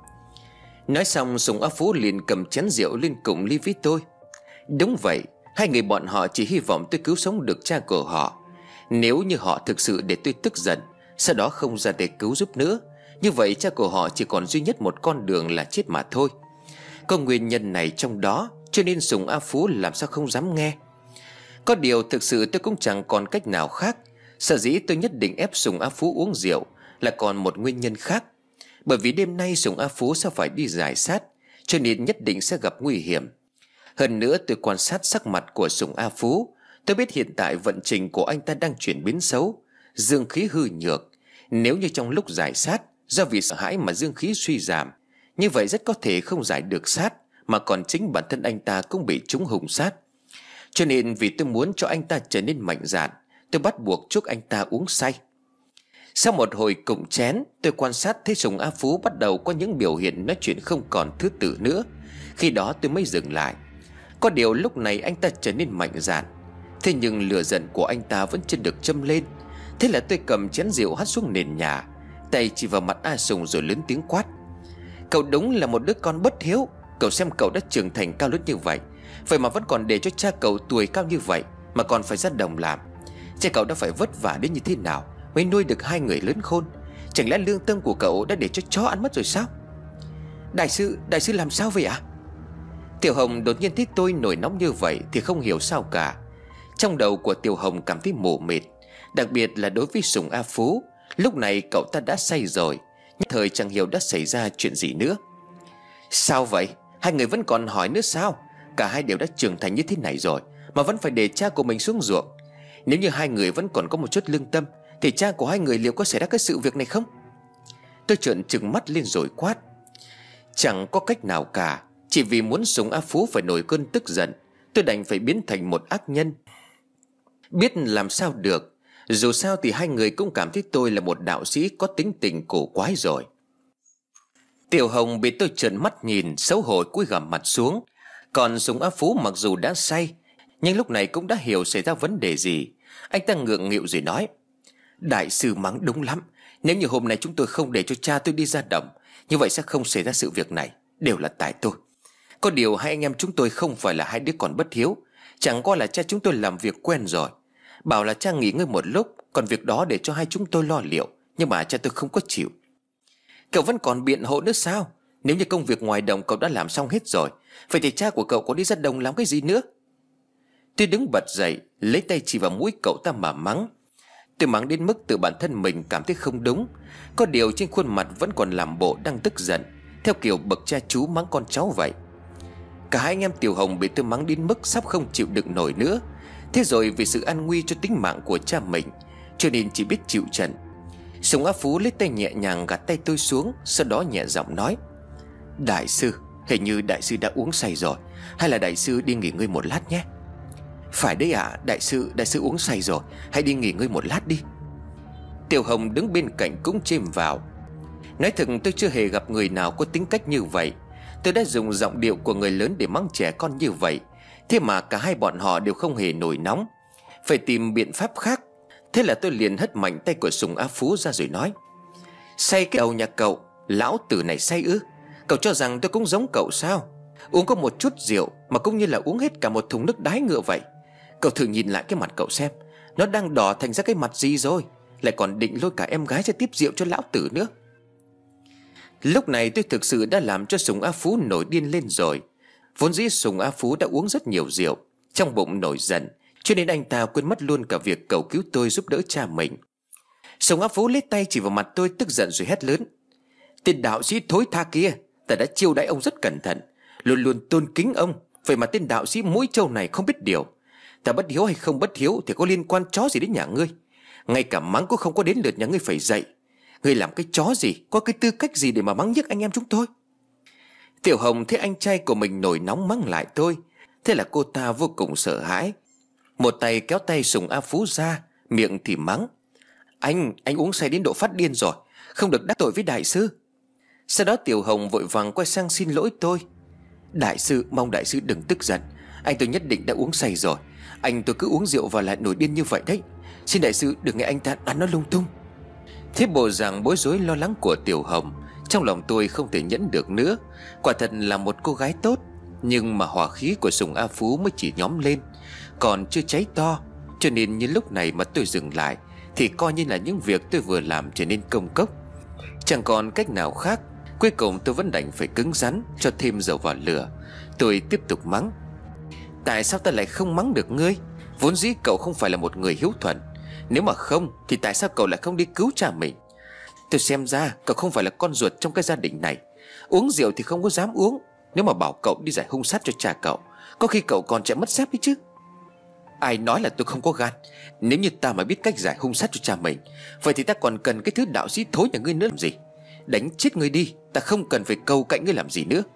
Nói xong, Sùng A Phú liền cầm chén rượu lên cùng ly với tôi. Đúng vậy, hai người bọn họ chỉ hy vọng tôi cứu sống được cha của họ. Nếu như họ thực sự để tôi tức giận, sau đó không ra để cứu giúp nữa, như vậy cha của họ chỉ còn duy nhất một con đường là chết mà thôi. Có nguyên nhân này trong đó, cho nên Sùng A Phú làm sao không dám nghe. Có điều thực sự tôi cũng chẳng còn cách nào khác. Sở dĩ tôi nhất định ép Sùng A Phú uống rượu là còn một nguyên nhân khác. Bởi vì đêm nay Sùng A Phú sẽ phải đi giải sát, cho nên nhất định sẽ gặp nguy hiểm. Hơn nữa tôi quan sát sắc mặt của Sùng A Phú, tôi biết hiện tại vận trình của anh ta đang chuyển biến xấu, dương khí hư nhược. Nếu như trong lúc giải sát, do vì sợ hãi mà dương khí suy giảm, như vậy rất có thể không giải được sát, mà còn chính bản thân anh ta cũng bị trúng hung sát. Cho nên vì tôi muốn cho anh ta trở nên mạnh dạn, tôi bắt buộc chuốc anh ta uống say. Sau một hồi cụng chén, tôi quan sát thấy Sùng A Phú bắt đầu có những biểu hiện nói chuyện không còn thứ tự nữa. Khi đó tôi mới dừng lại. Có điều lúc này anh ta trở nên mạnh dạn, thế nhưng lửa giận của anh ta vẫn chưa được châm lên. Thế là tôi cầm chén rượu hắt xuống nền nhà, tay chỉ vào mặt A Sùng rồi lớn tiếng quát: Cậu đúng là một đứa con bất hiếu. Cậu xem cậu đã trưởng thành cao lớn như vậy, vậy mà vẫn còn để cho cha cậu tuổi cao như vậy mà còn phải ra đồng làm. Cha cậu đã phải vất vả đến như thế nào mới nuôi được hai người lớn khôn, chẳng lẽ lương tâm của cậu đã để cho chó ăn mất rồi sao? Đại sư, đại sư làm sao vậy ạ? Tiểu Hồng đột nhiên thấy tôi nổi nóng như vậy thì không hiểu sao cả. Trong đầu của Tiểu Hồng cảm thấy mù mịt, đặc biệt là đối với Sùng A Phú. Lúc này cậu ta đã say rồi, nhất thời chẳng hiểu đã xảy ra chuyện gì nữa. Sao vậy? Hai người vẫn còn hỏi nữa sao? Cả hai đều đã trưởng thành như thế này rồi mà vẫn phải để cha của mình xuống ruộng. Nếu như hai người vẫn còn có một chút lương tâm thì cha của hai người liệu có xảy ra cái sự việc này không? Tôi trợn trừng mắt lên rồi quát: Chẳng có cách nào cả, Chỉ vì muốn Sùng A Phú phải nổi cơn tức giận, tôi đành phải biến thành một ác nhân. Biết làm sao được, dù sao thì hai người cũng cảm thấy tôi là một đạo sĩ có tính tình cổ quái rồi. Tiểu Hồng bị tôi trợn mắt nhìn, xấu hổ cúi gằm mặt xuống. Còn Sùng A Phú mặc dù đã say, nhưng lúc này cũng đã hiểu xảy ra vấn đề gì. Anh ta ngượng nghịu rồi nói: đại sư mắng đúng lắm. Nếu như hôm nay chúng tôi không để cho cha tôi đi ra đồng, như vậy sẽ không xảy ra sự việc này. Đều là tại tôi. Có điều hai anh em chúng tôi không phải là hai đứa con bất hiếu. Chẳng qua là cha chúng tôi làm việc quen rồi, bảo là cha nghỉ ngơi một lúc, còn việc đó để cho hai chúng tôi lo liệu. Nhưng mà cha tôi không có chịu. Cậu vẫn còn biện hộ nữa sao? Nếu như công việc ngoài đồng cậu đã làm xong hết rồi, vậy thì cha của cậu có đi ra đồng làm cái gì nữa? Tôi đứng bật dậy, lấy tay chỉ vào mũi cậu ta mà mắng. Tôi mắng đến mức tự bản thân mình cảm thấy không đúng. Có điều trên khuôn mặt vẫn còn làm bộ đang tức giận, theo kiểu bậc cha chú mắng con cháu vậy. Cả hai anh em Tiểu Hồng bị tôi mắng đến mức sắp không chịu đựng nổi nữa. Thế rồi vì sự an nguy cho tính mạng của cha mình, cho nên chỉ biết chịu trận. Sùng A Phú lấy tay nhẹ nhàng gạt tay tôi xuống, sau đó nhẹ giọng nói: đại sư, hình như đại sư đã uống say rồi, hay là đại sư đi nghỉ ngơi một lát nhé. Phải đấy ạ, à, đại sư, đại sư uống say rồi, hãy đi nghỉ ngơi một lát đi. Tiểu Hồng đứng bên cạnh cũng chêm vào. Nói thật tôi chưa hề gặp người nào có tính cách như vậy. Tôi đã dùng giọng điệu của người lớn để mắng trẻ con như vậy, thế mà cả hai bọn họ đều không hề nổi nóng. Phải tìm biện pháp khác. Thế là tôi liền hất mạnh tay của Sùng A Phú ra rồi nói: say cái đầu nhà cậu, lão tử này say ư? Cậu cho rằng tôi cũng giống cậu sao? Uống có một chút rượu mà cũng như là uống hết cả một thùng nước đái ngựa vậy. Cậu thử nhìn lại cái mặt cậu xem, nó đang đỏ thành ra cái mặt gì rồi, lại còn định lôi cả em gái ra tiếp rượu cho lão tử nữa. Lúc này tôi thực sự đã làm cho Sùng A Phú nổi điên lên rồi. Vốn dĩ Sùng A Phú đã uống rất nhiều rượu, trong bụng nổi giận, cho nên anh ta quên mất luôn cả việc cầu cứu tôi giúp đỡ cha mình. Sùng A Phú lấy tay chỉ vào mặt tôi tức giận rồi hét lớn: tên đạo sĩ thối tha kia, ta đã chiêu đãi ông rất cẩn thận, luôn luôn tôn kính ông, vậy mà tên đạo sĩ mũi trâu này không biết điều. Ta bất hiếu hay không bất hiếu thì có liên quan chó gì đến nhà ngươi? Ngay cả mắng cũng không có đến lượt nhà ngươi phải dậy. Ngươi làm cái chó gì, có cái tư cách gì để mà mắng nhiếc anh em chúng tôi? Tiểu Hồng thấy anh trai của mình nổi nóng mắng lại tôi, thế là cô ta vô cùng sợ hãi. Một tay kéo tay Sùng A Phú ra, miệng thì mắng: Anh, anh uống say đến độ phát điên rồi, không được đắc tội với đại sư. Sau đó Tiểu Hồng vội vàng quay sang xin lỗi tôi: đại sư, mong đại sư đừng tức giận, anh tôi nhất định đã uống say rồi. Anh tôi cứ uống rượu và lại nổi điên như vậy đấy. Xin đại sư đừng nghe anh ta ăn nó lung tung. Thế bộ dạng bối rối lo lắng của Tiểu Hồng, trong lòng tôi không thể nhẫn được nữa. Quả thật là một cô gái tốt, nhưng mà hỏa khí của Sùng A Phú mới chỉ nhóm lên, còn chưa cháy to. Cho nên như lúc này mà tôi dừng lại, thì coi như là những việc tôi vừa làm trở nên công cốc. Chẳng còn cách nào khác, cuối cùng tôi vẫn đành phải cứng rắn, cho thêm dầu vào lửa. Tôi tiếp tục mắng: tại sao ta lại không mắng được ngươi? Vốn dĩ cậu không phải là một người hiếu thuận. Nếu mà không thì tại sao cậu lại không đi cứu cha mình? Tôi xem ra cậu không phải là con ruột trong cái gia đình này. Uống rượu thì không có dám uống, nếu mà bảo cậu đi giải hung sát cho cha cậu, có khi cậu còn chạy mất dép ấy chứ. Ai nói là tôi không có gan? Nếu như ta mà biết cách giải hung sát cho cha mình, vậy thì ta còn cần cái thứ đạo sĩ thối nhà ngươi nữa làm gì? Đánh chết ngươi đi, ta không cần phải cầu cạnh ngươi làm gì nữa.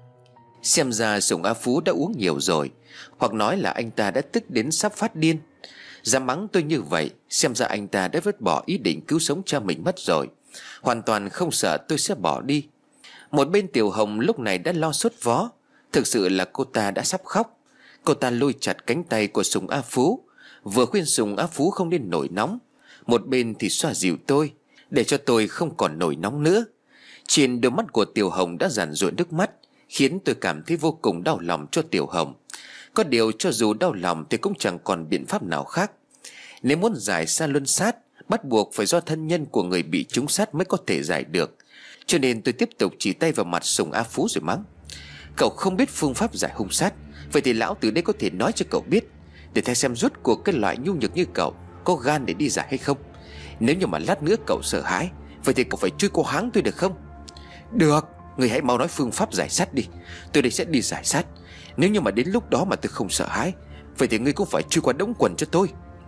Xem ra Sùng A Phú đã uống nhiều rồi, hoặc nói là anh ta đã tức đến sắp phát điên. Dám mắng tôi như vậy, xem ra anh ta đã vứt bỏ ý định cứu sống cha mình mất rồi, hoàn toàn không sợ tôi sẽ bỏ đi. Một bên Tiểu Hồng lúc này đã lo sốt vó. Thực sự là cô ta đã sắp khóc. Cô ta lôi chặt cánh tay của Sùng A Phú, vừa khuyên Sùng A Phú không nên nổi nóng, một bên thì xoa dịu tôi, để cho tôi không còn nổi nóng nữa. Trên đôi mắt của Tiểu Hồng đã giàn giụa nước mắt, khiến tôi cảm thấy vô cùng đau lòng cho Tiểu Hồng. Có điều cho dù đau lòng thì cũng chẳng còn biện pháp nào khác. Nếu muốn giải xa luân sát, bắt buộc phải do thân nhân của người bị trúng sát mới có thể giải được. Cho nên tôi tiếp tục chỉ tay vào mặt Sùng A Phú rồi mắng: cậu không biết phương pháp giải hung sát, vậy thì lão từ đây có thể nói cho cậu biết, để thấy xem rốt cuộc cái loại nhu nhược như cậu có gan để đi giải hay không. Nếu như mà lát nữa cậu sợ hãi, vậy thì cậu phải chui qua háng tôi được không? Được, người hãy mau nói phương pháp giải sát đi, tôi đây sẽ đi giải sát. Nếu như mà đến lúc đó mà tôi không sợ hãi, vậy thì ngươi cũng phải chui qua đống quần cho tôi.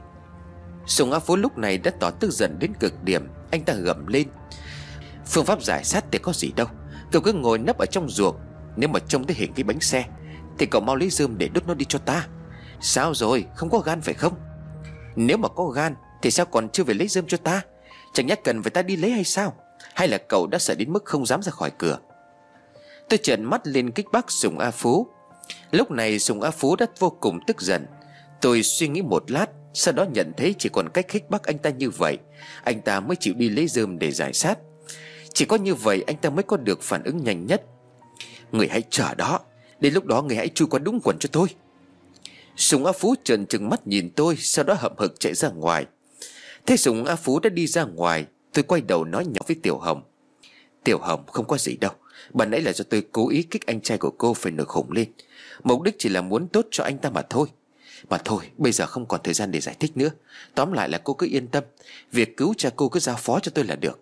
Sùng A Phú lúc này đã tỏ tức giận đến cực điểm. Anh ta gầm lên: phương pháp giải sát thì có gì đâu, cậu cứ ngồi nấp ở trong ruộng, Nếu mà trông thấy hình cái bánh xe thì cậu mau lấy rơm để đốt nó đi cho ta. Sao rồi, không có gan phải không? Nếu mà có gan thì sao còn chưa về lấy rơm cho ta? Chẳng nhẽ cần phải ta đi lấy hay sao? Hay là cậu đã sợ đến mức không dám ra khỏi cửa? Tôi trợn mắt lên kích bác Sùng A Phú. Lúc này Sùng A Phú đã vô cùng tức giận. Tôi suy nghĩ một lát, sau đó nhận thấy chỉ còn cách khích bác anh ta như vậy, anh ta mới chịu đi lấy rơm để giải sát. Chỉ có như vậy anh ta mới có được phản ứng nhanh nhất. Người hãy chờ đó, đến lúc đó người hãy chui qua đúng quần cho tôi. Sùng A Phú trợn trừng mắt nhìn tôi, sau đó hậm hực chạy ra ngoài. Thế Sùng A Phú đã đi ra ngoài, tôi quay đầu nói nhỏ với Tiểu Hồng. Tiểu Hồng, không có gì đâu, ban nãy là do tôi cố ý kích anh trai của cô phải nổi khủng lên. Mục đích chỉ là muốn tốt cho anh ta mà thôi. Mà thôi, bây giờ không còn thời gian để giải thích nữa. Tóm lại là cô cứ yên tâm, việc cứu cha cô cứ giao phó cho tôi là được.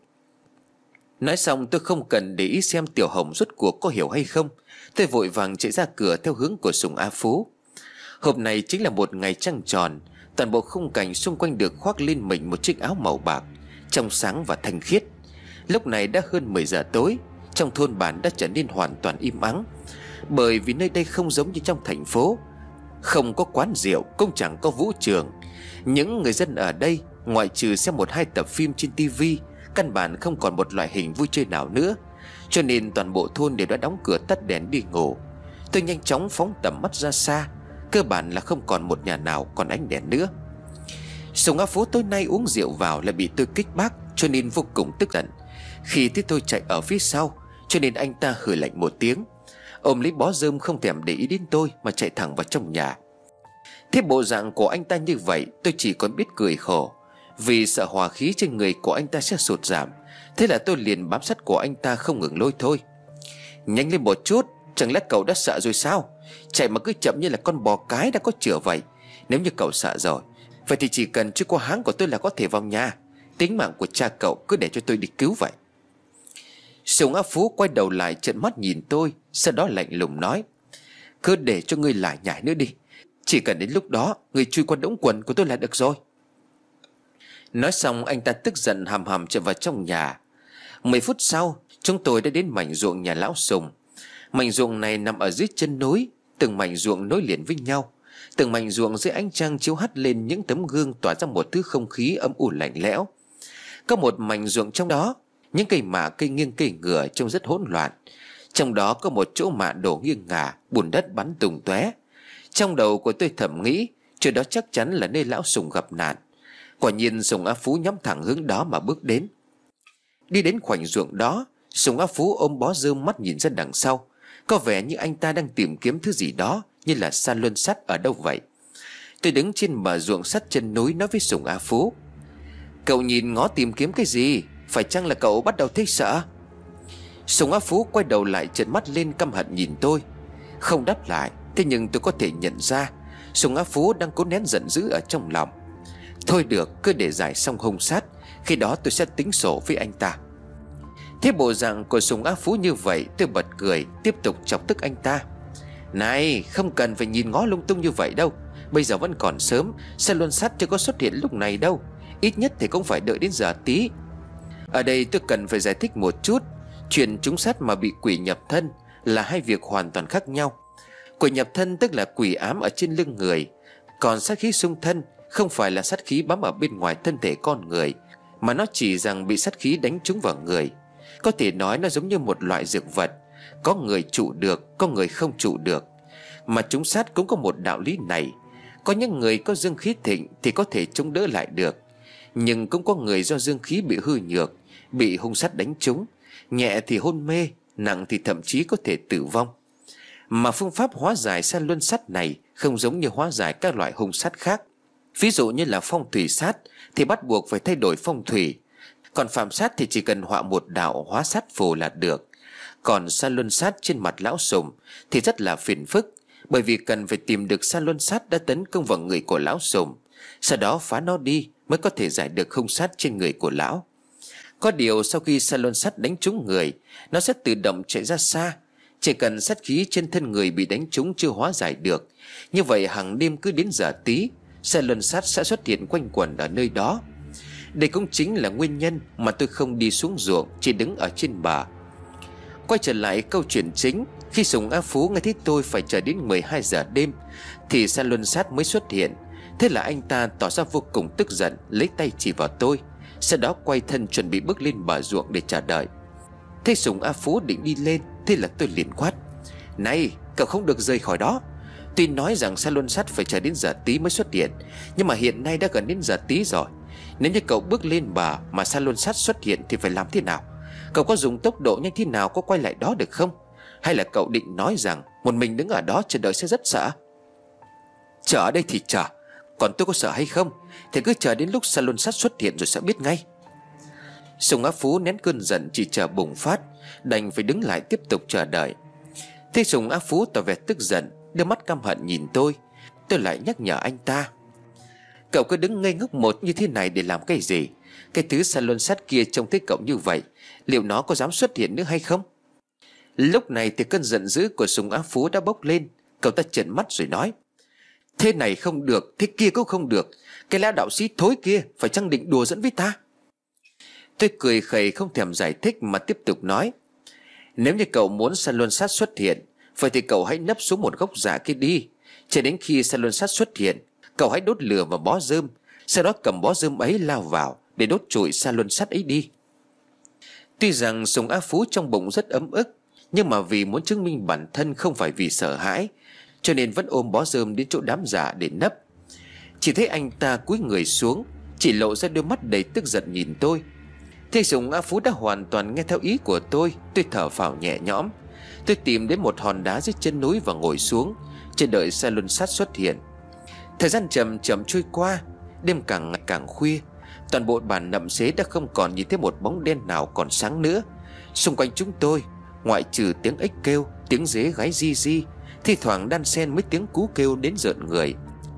Nói xong tôi không cần để ý xem Tiểu Hồng rốt cuộc có hiểu hay không. Tôi vội vàng chạy ra cửa theo hướng của Sùng A Phú. Hôm nay chính là một ngày trăng tròn. Toàn bộ khung cảnh xung quanh được khoác lên mình một chiếc áo màu bạc, trong sáng và thanh khiết. Lúc này đã hơn mười giờ tối. Trong thôn bản đã trở nên hoàn toàn im ắng, bởi vì nơi đây không giống như trong thành phố. Không có quán rượu, cũng chẳng có vũ trường. Những người dân ở đây ngoại trừ xem một hai tập phim trên tivi, căn bản không còn một loại hình vui chơi nào nữa. Cho nên toàn bộ thôn đều đã đóng cửa tắt đèn đi ngủ. Tôi nhanh chóng phóng tầm mắt ra xa. Cơ bản là không còn một nhà nào còn ánh đèn nữa. Sùng A Phú tối nay uống rượu vào lại bị tôi kích bác, cho nên vô cùng tức giận. Khi thấy tôi chạy ở phía sau, cho nên anh ta hừ lạnh một tiếng, ôm lấy bó rơm không thèm để ý đến tôi mà chạy thẳng vào trong nhà. Thế bộ dạng của anh ta như vậy, tôi chỉ còn biết cười khổ, vì sợ hòa khí trên người của anh ta sẽ sụt giảm. Thế là tôi liền bám sát của anh ta không ngừng lôi thôi. Nhanh lên một chút, chẳng lẽ cậu đã sợ rồi sao? Chạy mà cứ chậm như là con bò cái đã có chửa vậy. Nếu như cậu sợ rồi, vậy thì chỉ cần chui qua háng của tôi là có thể vào nhà. Tính mạng của cha cậu cứ để cho tôi đi cứu vậy. Sùng A Phú quay đầu lại trợn mắt nhìn tôi, sau đó lạnh lùng nói: Cứ để cho ngươi lải nhải nữa đi. Chỉ cần đến lúc đó ngươi chui qua đống quần của tôi là được rồi. Nói xong anh ta tức giận hầm hầm chạy vào trong nhà. Mười phút sau chúng tôi đã đến mảnh ruộng nhà lão Sùng. Mảnh ruộng này nằm ở dưới chân núi, từng mảnh ruộng nối liền với nhau. Từng mảnh ruộng dưới ánh trăng chiếu hắt lên những tấm gương, tỏa ra một thứ không khí âm u lạnh lẽo. Có một mảnh ruộng trong đó, những cây mạ cây nghiêng cây ngửa trông rất hỗn loạn. Trong đó có một chỗ mạ đổ nghiêng ngả, bùn đất bắn tung tóe. Trong đầu của tôi thầm nghĩ, chỗ đó chắc chắn là nơi lão Sùng gặp nạn. Quả nhiên Sùng A Phú nhắm thẳng hướng đó mà bước đến. Đi đến khoảnh ruộng đó, Sùng A Phú ôm bó rơm, mắt nhìn ra đằng sau. Có vẻ như anh ta đang tìm kiếm thứ gì đó, như là sa luân sắt ở đâu vậy. Tôi đứng trên bờ ruộng sắt chân núi nói với Sùng A Phú: Cậu nhìn ngó tìm kiếm cái gì? Phải chăng là cậu bắt đầu thấy sợ? Sùng A Phú quay đầu lại trợn mắt lên căm hận nhìn tôi, không đáp lại. Thế nhưng tôi có thể nhận ra Sùng A Phú đang cố nén giận dữ ở trong lòng. Thôi được, cứ để giải xong hung sát, khi đó tôi sẽ tính sổ với anh ta. Thế bộ dạng của Sùng A Phú như vậy, tôi bật cười, tiếp tục chọc tức anh ta. Này, không cần phải nhìn ngó lung tung như vậy đâu. Bây giờ vẫn còn sớm, xe luân sắt chưa có xuất hiện lúc này đâu. Ít nhất thì cũng phải đợi đến giờ tí. Ở đây tôi cần phải giải thích một chút. Chuyện trúng sát mà bị quỷ nhập thân là hai việc hoàn toàn khác nhau. Quỷ nhập thân tức là quỷ ám ở trên lưng người, còn sát khí xung thân không phải là sát khí bám ở bên ngoài thân thể con người, mà nó chỉ rằng bị sát khí đánh trúng vào người. Có thể nói nó giống như một loại dược vật, có người trụ được, có người không trụ được. Mà trúng sát cũng có một đạo lý này. Có những người có dương khí thịnh thì có thể chống đỡ lại được, nhưng cũng có người do dương khí bị hư nhược, bị hung sát đánh trúng, nhẹ thì hôn mê, nặng thì thậm chí có thể tử vong. Mà phương pháp hóa giải sa luân sát này không giống như hóa giải các loại hung sát khác. Ví dụ như là phong thủy sát thì bắt buộc phải thay đổi phong thủy, còn phạm sát thì chỉ cần họa một đạo hóa sát phù là được. Còn sa luân sát trên mặt lão Sùng thì rất là phiền phức, bởi vì cần phải tìm được sa luân sát đã tấn công vào người của lão Sùng, sau đó phá nó đi mới có thể giải được hung sát trên người của lão. Có điều sau khi sa luân sát đánh trúng người, nó sẽ tự động chạy ra xa. Chỉ cần sát khí trên thân người bị đánh trúng chưa hóa giải được, như vậy hàng đêm cứ đến giờ tí, sa luân sát sẽ xuất hiện quanh quẩn ở nơi đó. Đây cũng chính là nguyên nhân mà tôi không đi xuống ruộng, chỉ đứng ở trên bờ. Quay trở lại câu chuyện chính, Khi Sùng Á Phú nghe thấy tôi phải chờ đến mười hai giờ đêm thì Sa Luân Sát mới xuất hiện. Thế là anh ta tỏ ra vô cùng tức giận, lấy tay chỉ vào tôi, sau đó quay thân chuẩn bị bước lên bờ ruộng để chờ đợi. Thế Sùng Á Phú định đi lên, thế là tôi liền quát: "Này, cậu không được rời khỏi đó. Tuy nói rằng Sa Luân Sát phải chờ đến giờ tí mới xuất hiện, nhưng mà hiện nay đã gần đến giờ tí rồi. Nếu như cậu bước lên bờ mà Sa Luân Sát xuất hiện thì phải làm thế nào? Cậu có dùng tốc độ nhanh thế nào có quay lại đó được không? Hay là cậu định nói rằng một mình đứng ở đó chờ đợi sẽ rất sợ?" "Chờ ở đây thì chờ, còn tôi có sợ hay không thì cứ chờ đến lúc Sa Luân Sát xuất hiện rồi sẽ biết ngay." Sùng Á Phú nén cơn giận chỉ chờ bùng phát, đành phải đứng lại tiếp tục chờ đợi. Thế Sùng Á Phú tỏ vẻ tức giận, đưa mắt căm hận nhìn tôi. Tôi lại nhắc nhở anh ta: "Cậu cứ đứng ngây ngốc một như thế này để làm cái gì? Cái thứ Sa Luân Sát kia trông thấy cậu như vậy, liệu nó có dám xuất hiện nữa hay không?" Lúc này thì cơn giận dữ của Sùng Á Phú đã bốc lên. Cậu ta trợn mắt rồi nói: "Thế này không được, thế kia cũng không được. Cái lão đạo sĩ thối kia phải chăng định đùa dẫn với ta?" Tôi cười khẩy không thèm giải thích mà tiếp tục nói: "Nếu như cậu muốn Sa Luân Sát xuất hiện, vậy thì cậu hãy nấp xuống một gốc giả kia đi. Cho đến khi Sa Luân Sát xuất hiện, cậu hãy đốt lửa vào bó rơm, sau đó cầm bó rơm ấy lao vào để đốt trụi Sa Luân Sát ấy đi." Tuy rằng Sùng Á Phú trong bụng rất ấm ức, nhưng mà vì muốn chứng minh bản thân không phải vì sợ hãi, cho nên vẫn ôm bó rơm đến chỗ đám giả để nấp. Chỉ thấy anh ta cúi người xuống, chỉ lộ ra đôi mắt đầy tức giận nhìn tôi. Thế Sùng Á Phú đã hoàn toàn nghe theo ý của tôi. Tôi thở phào nhẹ nhõm. Tôi tìm đến một hòn đá dưới chân núi và ngồi xuống, chờ đợi Sa Luân Sát xuất hiện. Thời gian chậm chậm trôi qua, đêm càng ngày càng khuya. Toàn bộ bản Nậm Xế đã không còn nhìn thấy một bóng đen nào còn sáng nữa. Xung quanh chúng tôi, ngoại trừ tiếng ếch kêu, tiếng dế gáy ri ri, thi thoảng đan xen mấy tiếng cú kêu đến rợn người.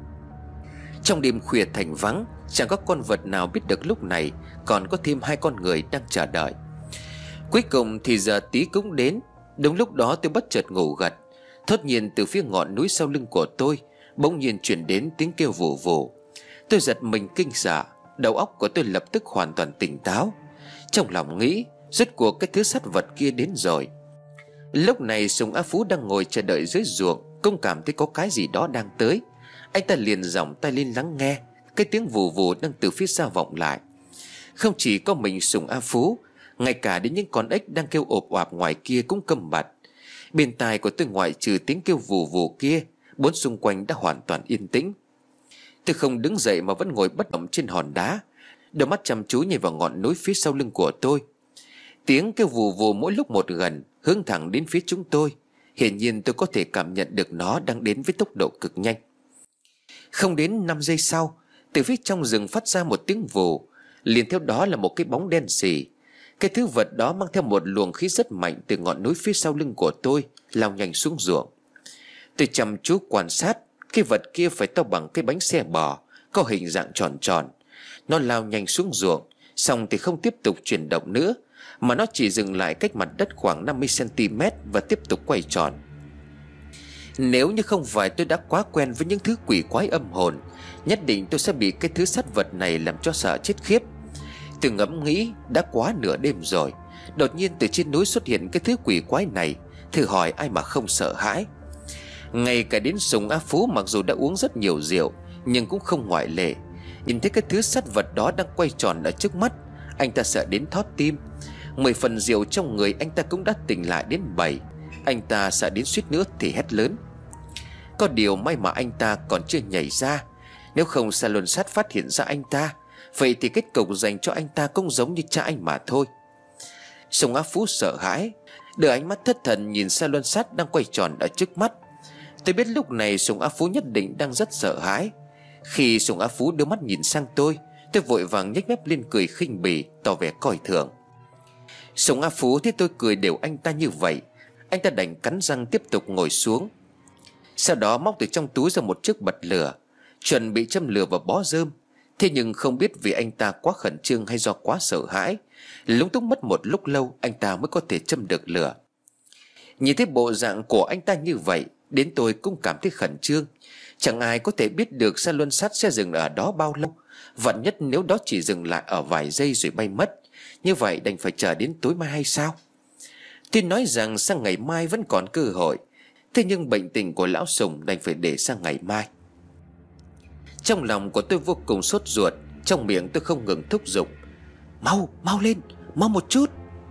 Trong đêm khuya thành vắng, chẳng có con vật nào biết được lúc này còn có thêm hai con người đang chờ đợi. Cuối cùng thì giờ tí cũng đến. Đúng lúc đó tôi bất chợt ngủ gật. Thốt nhiên từ phía ngọn núi sau lưng của tôi bỗng nhiên chuyển đến tiếng kêu vù vù. Tôi giật mình kinh sợ, đầu óc của tôi lập tức hoàn toàn tỉnh táo. Trong lòng nghĩ, rốt cuộc cái thứ sắt vật kia đến rồi. Lúc này Sùng Á Phú đang ngồi chờ đợi dưới ruộng, cũng cảm thấy có cái gì đó đang tới. Anh ta liền giỏng tay lên lắng nghe. Cái tiếng vù vù đang từ phía xa vọng lại. Không chỉ có mình Sùng Á Phú, ngay cả đến những con ếch đang kêu ộp oạp ngoài kia cũng câm bặt. Bên tai của tôi ngoại trừ tiếng kêu vù vù kia, bốn xung quanh đã hoàn toàn yên tĩnh. Tôi không đứng dậy mà vẫn ngồi bất động trên hòn đá, đôi mắt chăm chú nhìn vào ngọn núi phía sau lưng của tôi. Tiếng kêu vù vù mỗi lúc một gần, hướng thẳng đến phía chúng tôi. Hiển nhiên tôi có thể cảm nhận được nó đang đến với tốc độ cực nhanh. Không đến năm giây sau, từ phía trong rừng phát ra một tiếng vù, liền theo đó là một cái bóng đen xì. Cái thứ vật đó mang theo một luồng khí rất mạnh từ ngọn núi phía sau lưng của tôi lao nhanh xuống ruộng. Tôi chăm chú quan sát. Cái vật kia phải to bằng cái bánh xe bò, có hình dạng tròn tròn. Nó lao nhanh xuống ruộng, xong thì không tiếp tục chuyển động nữa, mà nó chỉ dừng lại cách mặt đất khoảng năm mươi xăng-ti-mét và tiếp tục quay tròn. Nếu như không phải tôi đã quá quen với những thứ quỷ quái âm hồn, nhất định tôi sẽ bị cái thứ sắt vật này làm cho sợ chết khiếp. Tôi ngẫm nghĩ đã quá nửa đêm rồi, đột nhiên từ trên núi xuất hiện cái thứ quỷ quái này, thử hỏi ai mà không sợ hãi. Ngay cả đến Sùng Á Phú mặc dù đã uống rất nhiều rượu, nhưng cũng không ngoại lệ. Nhìn thấy cái thứ sắt vật đó đang quay tròn ở trước mắt, anh ta sợ đến thót tim. Mười phần rượu trong người anh ta cũng đã tỉnh lại đến bảy. Anh ta sợ đến suýt nữa thì hét lớn. Có điều may mà anh ta còn chưa nhảy ra. Nếu không Sa Luân Sát phát hiện ra anh ta, vậy thì kết cục dành cho anh ta cũng giống như cha anh mà thôi. Sùng Á Phú sợ hãi, đưa ánh mắt thất thần nhìn Sa Luân Sát đang quay tròn ở trước mắt. Tôi biết lúc này Sùng Á Phú nhất định đang rất sợ hãi. Khi Sùng Á Phú đưa mắt nhìn sang tôi, tôi vội vàng nhếch mép lên cười khinh bỉ, tỏ vẻ coi thường. Sùng Á Phú thấy tôi cười đều anh ta như vậy, anh ta đành cắn răng tiếp tục ngồi xuống. Sau đó móc từ trong túi ra một chiếc bật lửa, chuẩn bị châm lửa vào bó rơm. Thế nhưng không biết vì anh ta quá khẩn trương hay do quá sợ hãi, lúng túng mất một lúc lâu anh ta mới có thể châm được lửa. Nhìn thấy bộ dạng của anh ta như vậy, đến tôi cũng cảm thấy khẩn trương. Chẳng ai có thể biết được Sa Luân Sát sẽ dừng ở đó bao lâu. Vạn nhất nếu đó chỉ dừng lại ở vài giây rồi bay mất, như vậy đành phải chờ đến tối mai hay sao? Tuy nói rằng sang ngày mai vẫn còn cơ hội, thế nhưng bệnh tình của lão Sùng đành phải để sang ngày mai. Trong lòng của tôi vô cùng sốt ruột, trong miệng tôi không ngừng thúc giục: Mau, mau lên, mau một chút.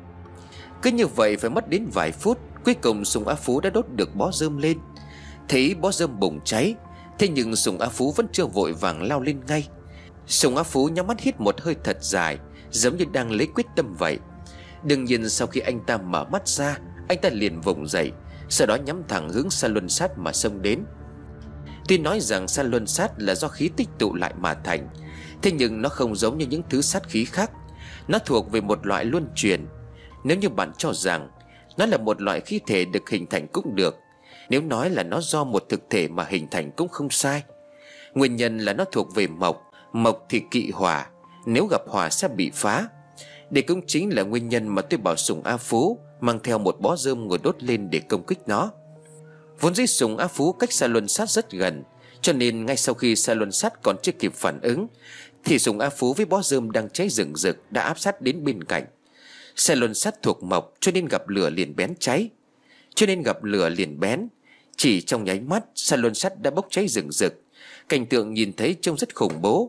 Cứ như vậy phải mất đến vài phút, cuối cùng Sùng A Phú đã đốt được bó rơm lên. Thấy bó rơm bùng cháy, thế nhưng Sùng A Phú vẫn chưa vội vàng lao lên ngay. Sùng A Phú nhắm mắt hít một hơi thật dài, giống như đang lấy quyết tâm vậy. Đương nhiên sau khi anh ta mở mắt ra, anh ta liền vùng dậy, sau đó nhắm thẳng hướng Sa Luân Sát mà xông đến. Tuy nói rằng Sa Luân Sát là do khí tích tụ lại mà thành, thế nhưng nó không giống như những thứ sát khí khác. Nó thuộc về một loại luân chuyển. Nếu như bạn cho rằng nó là một loại khí thể được hình thành cũng được, nếu nói là nó do một thực thể mà hình thành cũng không sai. Nguyên nhân là nó thuộc về mộc, mộc thì kỵ hỏa, nếu gặp hỏa sẽ bị phá. Đây cũng chính là nguyên nhân mà tôi bảo Sùng A Phú mang theo một bó rơm ngồi đốt lên để công kích nó. Vốn dĩ Sùng A Phú cách Sa Luân Sát rất gần, cho nên ngay sau khi Sa Luân Sát còn chưa kịp phản ứng, thì Sùng A Phú với bó rơm đang cháy rừng rực đã áp sát đến bên cạnh. Sa Luân Sát thuộc mộc, cho nên gặp lửa liền bén cháy. Cho nên gặp lửa liền bén. Chỉ trong nháy mắt, Sa Luân Sát đã bốc cháy rừng rực. Cảnh tượng nhìn thấy trông rất khủng bố.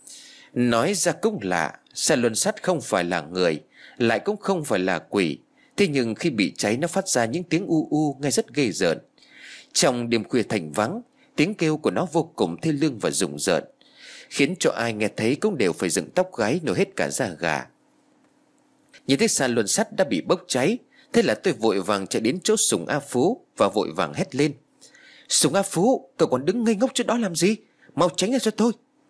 Nói ra cũng lạ, Sa Luân Sát không phải là người, lại cũng không phải là quỷ. Thế nhưng khi bị cháy nó phát ra những tiếng u u nghe rất ghê rợn. Trong đêm khuya thành vắng, tiếng kêu của nó vô cùng thê lương và rùng rợn, khiến cho ai nghe thấy cũng đều phải dựng tóc gáy, nổi hết cả da gà. Nhìn thấy Sa Luân Sát đã bị bốc cháy, thế là tôi vội vàng chạy đến chỗ Sùng A Phú và vội vàng hét lên: Sùng A Phú, cậu còn đứng ngây ngốc chỗ đó làm gì? Mau tránh ra cho tôi.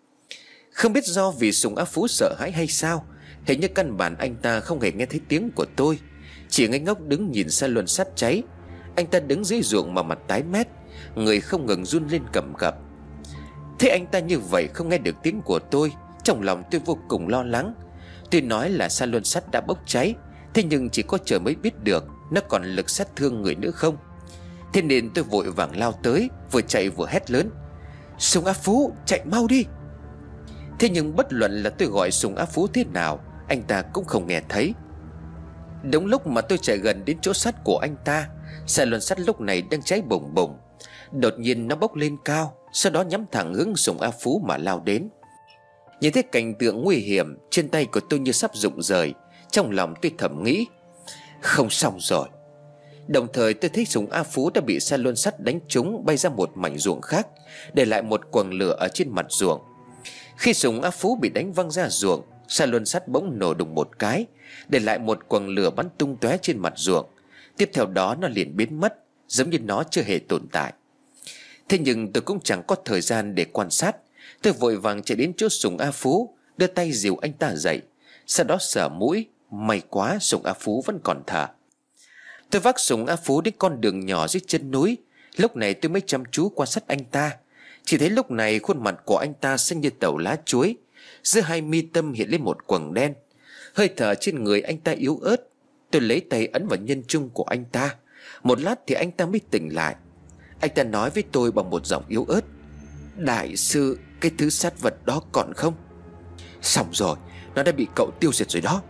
Không biết do vì Sùng A Phú sợ hãi hay sao, hình như căn bản anh ta không hề nghe thấy tiếng của tôi, chỉ ngây ngốc đứng nhìn Sa Luân Sát cháy. Anh ta đứng dưới ruộng mà mặt tái mét, người không ngừng run lên cầm cập. Thế anh ta như vậy không nghe được tiếng của tôi, trong lòng tôi vô cùng lo lắng. Tuy nói là Sa Luân Sát đã bốc cháy, thế nhưng chỉ có trời mới biết được nó còn lực sát thương người nữa không. Thế nên tôi vội vàng lao tới, vừa chạy vừa hét lớn: Sùng A Phú, chạy mau đi. Thế nhưng bất luận là tôi gọi Sùng A Phú thế nào, anh ta cũng không nghe thấy. Đúng lúc mà tôi chạy gần đến chỗ sắt của anh ta, Sa Luân Sát lúc này đang cháy bùng bùng. Đột nhiên nó bốc lên cao, sau đó nhắm thẳng hướng Sùng A Phú mà lao đến. Nhìn thấy cảnh tượng nguy hiểm, trên tay của tôi như sắp rụng rời. Trong lòng tôi thầm nghĩ: không xong rồi. Đồng thời tôi thấy Sùng A Phú đã bị Sa Luân Sát đánh trúng, bay ra một mảnh ruộng khác, để lại một quầng lửa ở trên mặt ruộng. Khi Sùng A Phú bị đánh văng ra ruộng, Sa Luân Sát bỗng nổ đùng một cái, để lại một quầng lửa bắn tung tóe trên mặt ruộng. Tiếp theo đó nó liền biến mất, giống như nó chưa hề tồn tại. Thế nhưng tôi cũng chẳng có thời gian để quan sát. Tôi vội vàng chạy đến chỗ Sùng A Phú, đưa tay dìu anh ta dậy, sau đó sờ mũi. May quá Sùng A Phú vẫn còn thở. Tôi vác Sùng A Phú đến con đường nhỏ dưới chân núi. Lúc này tôi mới chăm chú quan sát anh ta. Chỉ thấy lúc này khuôn mặt của anh ta xanh như tàu lá chuối, giữa hai mi tâm hiện lên một quầng đen. Hơi thở trên người anh ta yếu ớt. Tôi lấy tay ấn vào nhân trung của anh ta. Một lát thì anh ta mới tỉnh lại. Anh ta nói với tôi bằng một giọng yếu ớt: Đại sư, cái thứ sát vật đó còn không? Xong rồi, nó đã bị cậu tiêu diệt rồi đó.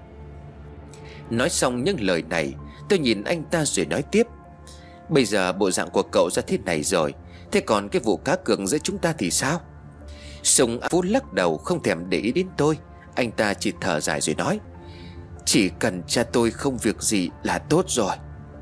Nói xong những lời này, tôi nhìn anh ta rồi nói tiếp: Bây giờ bộ dạng của cậu ra thế này rồi, thế còn cái vụ cá cược giữa chúng ta thì sao? Sùng A Phú lắc đầu không thèm để ý đến tôi. Anh ta chỉ thở dài rồi nói: Chỉ cần cha tôi không việc gì là tốt rồi.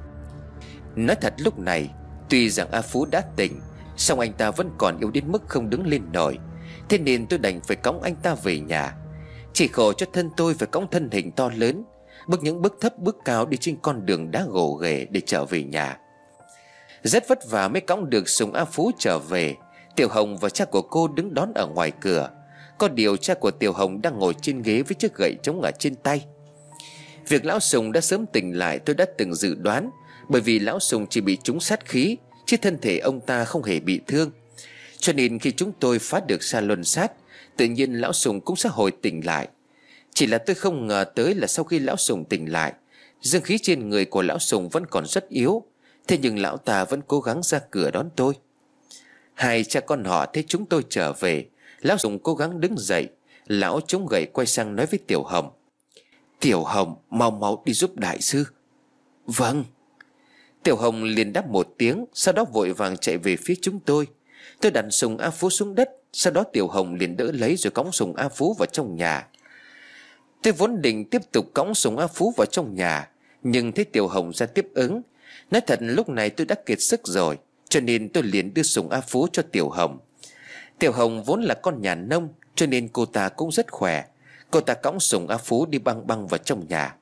Nói thật lúc này, tuy rằng A Phú đã tỉnh, song anh ta vẫn còn yếu đến mức không đứng lên nổi. Thế nên tôi đành phải cõng anh ta về nhà. Chỉ khổ cho thân tôi phải cõng thân hình to lớn, bước những bước thấp bước cao đi trên con đường đá gồ ghề để trở về nhà. Rất vất vả mới cõng được Sùng A Phú trở về. Tiểu Hồng và cha của cô đứng đón ở ngoài cửa. Có điều cha của Tiểu Hồng đang ngồi trên ghế với chiếc gậy trống ở trên tay. Việc lão Sùng đã sớm tỉnh lại tôi đã từng dự đoán, bởi vì lão Sùng chỉ bị trúng sát khí, chứ thân thể ông ta không hề bị thương. Cho nên khi chúng tôi phá được Sa Luân Sát, tự nhiên lão Sùng cũng sẽ hồi tỉnh lại. Chỉ là tôi không ngờ tới là sau khi lão Sùng tỉnh lại, dương khí trên người của lão Sùng vẫn còn rất yếu. Thế nhưng lão ta vẫn cố gắng ra cửa đón tôi. Hai cha con họ thấy chúng tôi trở về, lão Sùng cố gắng đứng dậy. Lão chống gậy quay sang nói với Tiểu Hồng: Tiểu Hồng, mau mau đi giúp đại sư. Vâng. Tiểu Hồng liền đáp một tiếng, sau đó vội vàng chạy về phía chúng tôi. Tôi đặt sùng A Phú xuống đất, sau đó Tiểu Hồng liền đỡ lấy rồi cõng sùng A Phú vào trong nhà. Tôi vốn định tiếp tục cõng sùng A Phú vào trong nhà, nhưng thấy Tiểu Hồng ra tiếp ứng. Nói thật lúc này tôi đã kiệt sức rồi, cho nên tôi liền đưa sùng A Phú cho Tiểu Hồng. Tiểu Hồng vốn là con nhà nông, cho nên cô ta cũng rất khỏe. Cô ta cõng sùng A Phú đi băng băng vào trong nhà.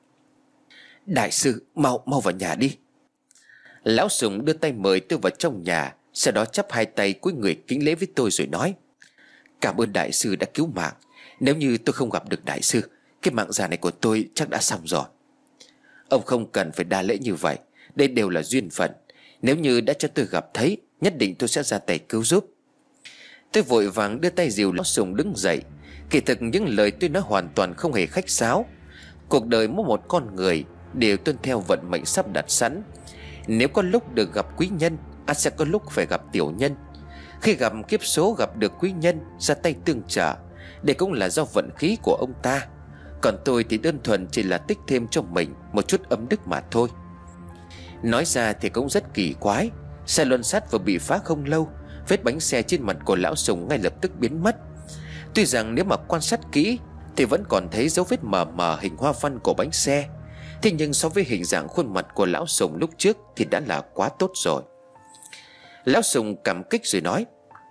Đại sư, mau mau vào nhà đi. Lão Sùng đưa tay mời tôi vào trong nhà, sau đó chắp hai tay cúi người kính lễ với tôi rồi nói: Cảm ơn đại sư đã cứu mạng. Nếu như tôi không gặp được đại sư, cái mạng già này của tôi chắc đã xong rồi. Ông không cần phải đa lễ như vậy, đây đều là duyên phận. Nếu như đã cho tôi gặp thấy, nhất định tôi sẽ ra tay cứu giúp. Tôi vội vàng đưa tay dìu Lão Sùng đứng dậy. Kỳ thực những lời tôi nói hoàn toàn không hề khách sáo. Cuộc đời mỗi một con người đều tuân theo vận mệnh sắp đặt sẵn. Nếu có lúc được gặp quý nhân, ắt sẽ có lúc phải gặp tiểu nhân. Khi gặp kiếp số gặp được quý nhân ra tay tương trợ, đây cũng là do vận khí của ông ta. Còn tôi thì đơn thuần chỉ là tích thêm cho mình một chút âm đức mà thôi. Nói ra thì cũng rất kỳ quái. Xe luân sắt vừa bị phá không lâu, vết bánh xe trên mặt của Lão Sùng ngay lập tức biến mất. Tuy rằng nếu mà quan sát kỹ thì vẫn còn thấy dấu vết mờ mờ hình hoa văn của bánh xe, thế nhưng so với hình dạng khuôn mặt của Lão Sùng lúc trước thì đã là quá tốt rồi. Lão Sùng cảm kích rồi nói: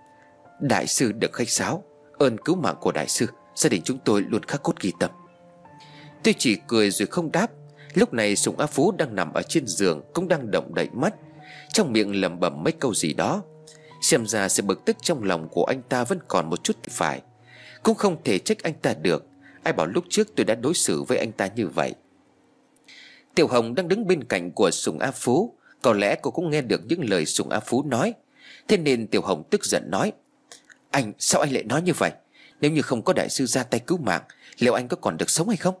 Đại sư đừng khách sáo, ơn cứu mạng của đại sư gia đình chúng tôi luôn khắc cốt ghi tâm. Tôi chỉ cười rồi không đáp. Lúc này Sùng A Phú đang nằm ở trên giường, cũng đang động đậy mắt, trong miệng lẩm bẩm mấy câu gì đó. Xem ra sự bực tức trong lòng của anh ta vẫn còn một chút thì phải. Cũng không thể trách anh ta được. Ai bảo lúc trước tôi đã đối xử với anh ta như vậy. Tiểu Hồng đang đứng bên cạnh của Sùng A Phú, có lẽ cô cũng nghe được những lời Sùng A Phú nói. Thế nên Tiểu Hồng tức giận nói: Anh, sao anh lại nói như vậy? Nếu như không có đại sư ra tay cứu mạng, liệu anh có còn được sống hay không?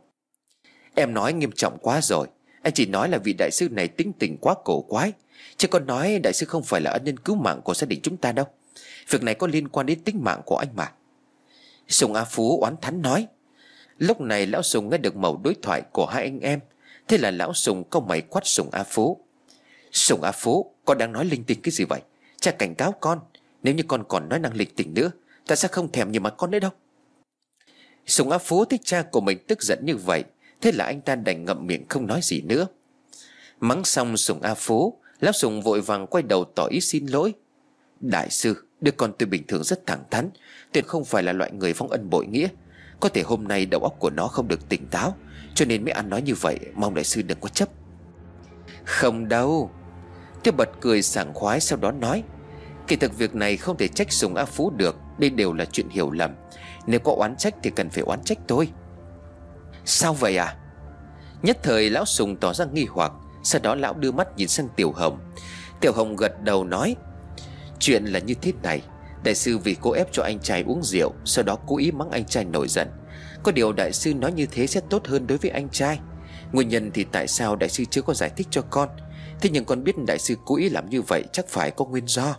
Em nói nghiêm trọng quá rồi. Anh chỉ nói là vị đại sư này tính tình quá cổ quái, chứ còn nói đại sư không phải là ân nhân cứu mạng của gia đình chúng ta đâu. Việc này có liên quan đến tính mạng của anh mà. Sùng A Phú oán thán nói. Lúc này Lão Sùng nghe được mẩu đối thoại của hai anh em. Thế là Lão Sùng cau mày quát Sùng A Phú: Sùng A Phú, con đang nói linh tinh cái gì vậy? Cha cảnh cáo con, nếu như con còn nói năng linh tinh nữa, ta sẽ không thèm nhìn mặt con nữa đâu. Sùng A Phú thấy cha của mình tức giận như vậy, thế là anh ta đành ngậm miệng không nói gì nữa. Mắng xong Sùng A Phú, Lão Sùng vội vàng quay đầu tỏ ý xin lỗi: Đại sư, đứa con tôi bình thường rất thẳng thắn, tuyệt không phải là loại người vong ân bội nghĩa. Có thể hôm nay đầu óc của nó không được tỉnh táo, cho nên mới ăn nói như vậy. Mong đại sư đừng có chấp. Không đâu. Tôi bật cười sảng khoái, sau đó nói: Kỳ thực việc này không thể trách Sùng A Phú được, đây đều là chuyện hiểu lầm. Nếu có oán trách thì cần phải oán trách tôi. Sao vậy à? Nhất thời Lão Sùng tỏ ra nghi hoặc, sau đó lão đưa mắt nhìn sang Tiểu Hồng. Tiểu Hồng gật đầu nói: Chuyện là như thế này. Đại sư vì cố ép cho anh trai uống rượu, sau đó cố ý mắng anh trai nổi giận. Có điều đại sư nói như thế sẽ tốt hơn đối với anh trai. Nguyên nhân thì tại sao đại sư chưa có giải thích cho con. Thế nhưng con biết đại sư cố ý làm như vậy chắc phải có nguyên do.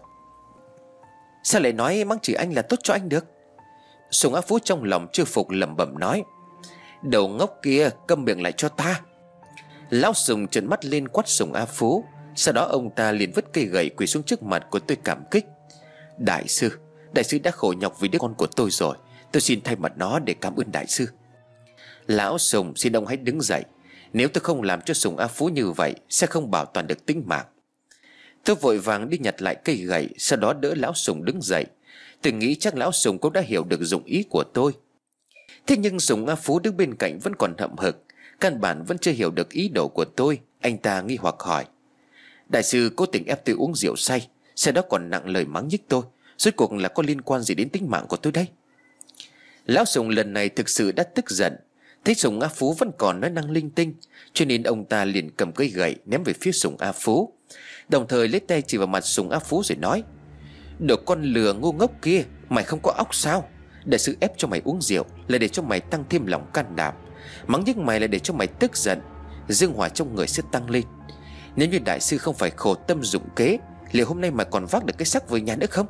Sao lại nói mắng chửi anh là tốt cho anh được? Sùng A Phú trong lòng chưa phục lẩm bẩm nói: Đầu ngốc kia, câm miệng lại cho ta. Lão Sùng trợn mắt lên quát Sùng A Phú. Sau đó ông ta liền vứt cây gậy quỳ xuống trước mặt của tôi cảm kích: Đại sư, đại sư đã khổ nhọc vì đứa con của tôi rồi, tôi xin thay mặt nó để cảm ơn đại sư. Lão Sùng, xin ông hãy đứng dậy. Nếu tôi không làm cho Sùng A Phú như vậy, sẽ không bảo toàn được tính mạng. Tôi vội vàng đi nhặt lại cây gậy, sau đó đỡ Lão Sùng đứng dậy. Tôi nghĩ chắc Lão Sùng cũng đã hiểu được dụng ý của tôi. Thế nhưng Sùng A Phú đứng bên cạnh vẫn còn hậm hực, căn bản vẫn chưa hiểu được ý đồ của tôi. Anh ta nghi hoặc hỏi: Đại sư cố tình ép tôi uống rượu say, sau đó còn nặng lời mắng nhức tôi, rốt cuộc là có liên quan gì đến tính mạng của tôi đây? Lão Sùng lần này thực sự đã tức giận. Thấy Sùng A Phú vẫn còn nói năng linh tinh, cho nên ông ta liền cầm cây gậy ném về phía Sùng A Phú, đồng thời lấy tay chỉ vào mặt Sùng A Phú rồi nói: Đồ con lừa ngu ngốc kia, mày không có óc sao? Đại sư ép cho mày uống rượu là để cho mày tăng thêm lòng can đảm, mắng nhức mày là để cho mày tức giận, dương hỏa trong người sẽ tăng lên. Nếu như đại sư không phải khổ tâm dụng kế, liệu hôm nay mày còn vác được cái xác về nhà nữa không?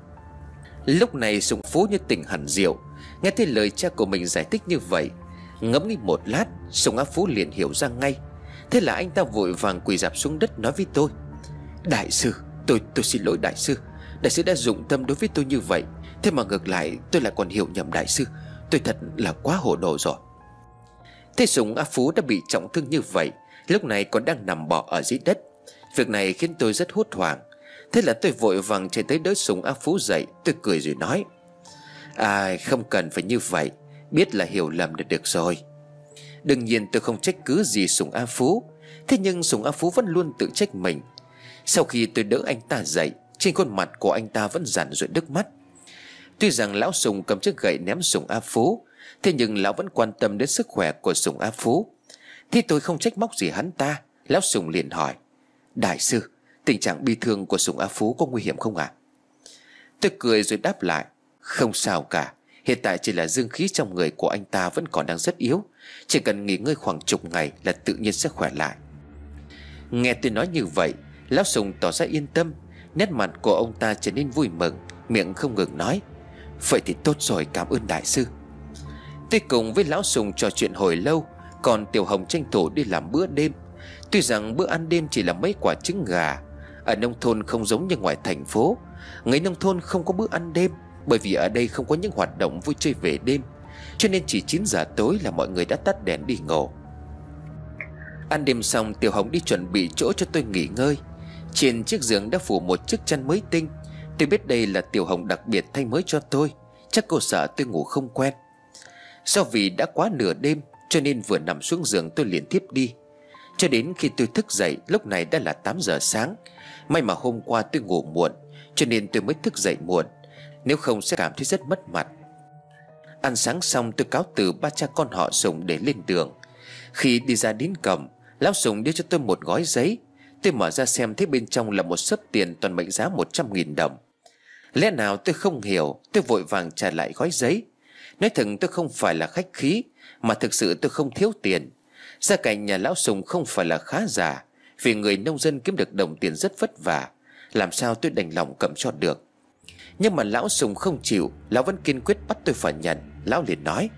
Lúc này Sùng Phú như tỉnh hẳn rượu, nghe thấy lời cha của mình giải thích như vậy. Ngẫm nghĩ một lát, Sùng A Phú liền hiểu ra ngay. Thế là anh ta vội vàng quỳ rạp xuống đất nói với tôi: Đại sư, tôi tôi xin lỗi đại sư. Đại sư đã dụng tâm đối với tôi như vậy, thế mà ngược lại tôi lại còn hiểu nhầm đại sư. Tôi thật là quá hồ đồ rồi. Thế Sùng A Phú đã bị trọng thương như vậy, lúc này còn đang nằm bò ở dưới đất. Việc này khiến tôi rất hốt hoảng. Thế là tôi vội vàng chạy tới đỡ Sùng A Phú dậy. Tôi cười rồi nói: À, không cần phải như vậy, biết là hiểu lầm là được rồi. Đương nhiên tôi không trách cứ gì Sùng A Phú, thế nhưng Sùng A Phú vẫn luôn tự trách mình. Sau khi tôi đỡ anh ta dậy, trên khuôn mặt của anh ta vẫn ràn rụi nước mắt. Tuy rằng lão Sùng cầm chiếc gậy ném Sùng A Phú, thế nhưng lão vẫn quan tâm đến sức khỏe của Sùng A Phú. Thì tôi không trách móc gì hắn ta. Lão Sùng liền hỏi: Đại sư, tình trạng bi thương của Sùng A Phú có nguy hiểm không ạ? Tôi cười rồi đáp lại: Không sao cả, hiện tại chỉ là dương khí trong người của anh ta vẫn còn đang rất yếu, chỉ cần nghỉ ngơi khoảng chục ngày là tự nhiên sẽ khỏe lại. Nghe tôi nói như vậy, lão Sùng tỏ ra yên tâm. Nét mặt của ông ta trở nên vui mừng, miệng không ngừng nói: Vậy thì tốt rồi, cảm ơn đại sư. Tôi cùng với lão Sùng trò chuyện hồi lâu, còn Tiểu Hồng tranh thủ đi làm bữa đêm. Tuy rằng bữa ăn đêm chỉ là mấy quả trứng gà. Ở nông thôn không giống như ngoài thành phố, người nông thôn không có bữa ăn đêm, bởi vì ở đây không có những hoạt động vui chơi về đêm, cho nên chỉ chín giờ tối là mọi người đã tắt đèn đi ngủ. Ăn đêm xong, Tiểu Hồng đi chuẩn bị chỗ cho tôi nghỉ ngơi. Trên chiếc giường đã phủ một chiếc chăn mới tinh. Tôi biết đây là Tiểu Hồng đặc biệt thay mới cho tôi, chắc cô sợ tôi ngủ không quen. Do vì đã quá nửa đêm, cho nên vừa nằm xuống giường tôi liền thiếp đi. Cho đến khi tôi thức dậy, lúc này đã là tám giờ sáng. May mà hôm qua tôi ngủ muộn, cho nên tôi mới thức dậy muộn, nếu không sẽ cảm thấy rất mất mặt. Ăn sáng xong, tôi cáo từ ba cha con họ Sùng để lên đường. Khi đi ra đến cổng, lão Sùng đưa cho tôi một gói giấy. Tôi mở ra xem thấy bên trong là một xấp tiền toàn mệnh giá một trăm nghìn đồng. Lẽ nào tôi không hiểu, tôi vội vàng trả lại gói giấy. Nói thật tôi không phải là khách khí, mà thực sự tôi không thiếu tiền. Gia cảnh nhà lão Sùng không phải là khá giả, vì người nông dân kiếm được đồng tiền rất vất vả, làm sao tôi đành lòng cầm cho được. Nhưng mà lão Sùng không chịu, lão vẫn kiên quyết bắt tôi phải nhận. Lão liền nói: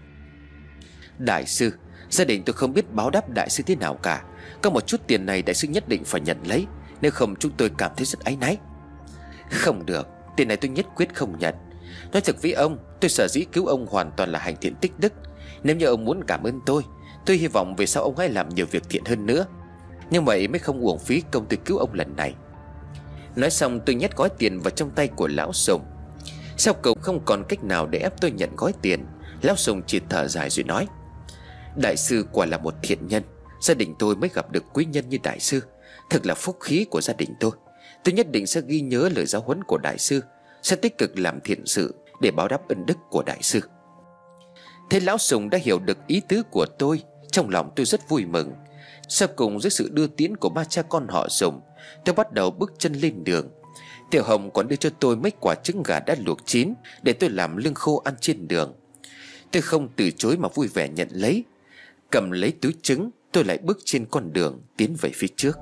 Đại sư, gia đình tôi không biết báo đáp đại sư thế nào cả. Có một chút tiền này đại sư nhất định phải nhận lấy, nếu không chúng tôi cảm thấy rất áy náy. Không được, tiền này tôi nhất quyết không nhận. Nói thật với ông, tôi sở dĩ cứu ông hoàn toàn là hành thiện tích đức. Nếu như ông muốn cảm ơn tôi, tôi hy vọng về sau ông hãy làm nhiều việc thiện hơn nữa. Như vậy mới không uổng phí công tôi cứu ông lần này. Nói xong tôi nhét gói tiền vào trong tay của lão Sùng. Sau cùng không còn cách nào để ép tôi nhận gói tiền, lão Sùng chỉ thở dài rồi nói: Đại sư quả là một thiện nhân, gia đình tôi mới gặp được quý nhân như đại sư, thật là phúc khí của gia đình tôi. Tôi nhất định sẽ ghi nhớ lời giáo huấn của đại sư, sẽ tích cực làm thiện sự để báo đáp ân đức của đại sư. Thế lão Sùng đã hiểu được ý tứ của tôi, trong lòng tôi rất vui mừng. Sau cùng dưới sự đưa tiễn của ba cha con họ Sùng, tôi bắt đầu bước chân lên đường. Tiểu Hồng còn đưa cho tôi mấy quả trứng gà đã luộc chín để tôi làm lương khô ăn trên đường. Tôi không từ chối mà vui vẻ nhận lấy. Cầm lấy túi trứng, tôi lại bước trên con đường tiến về phía trước.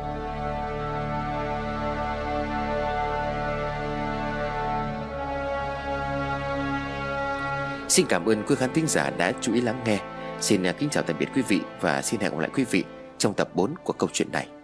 Xin cảm ơn quý khán thính giả đã chú ý lắng nghe. Xin kính chào tạm biệt quý vị và xin hẹn gặp lại quý vị trong tập bốn của câu chuyện này.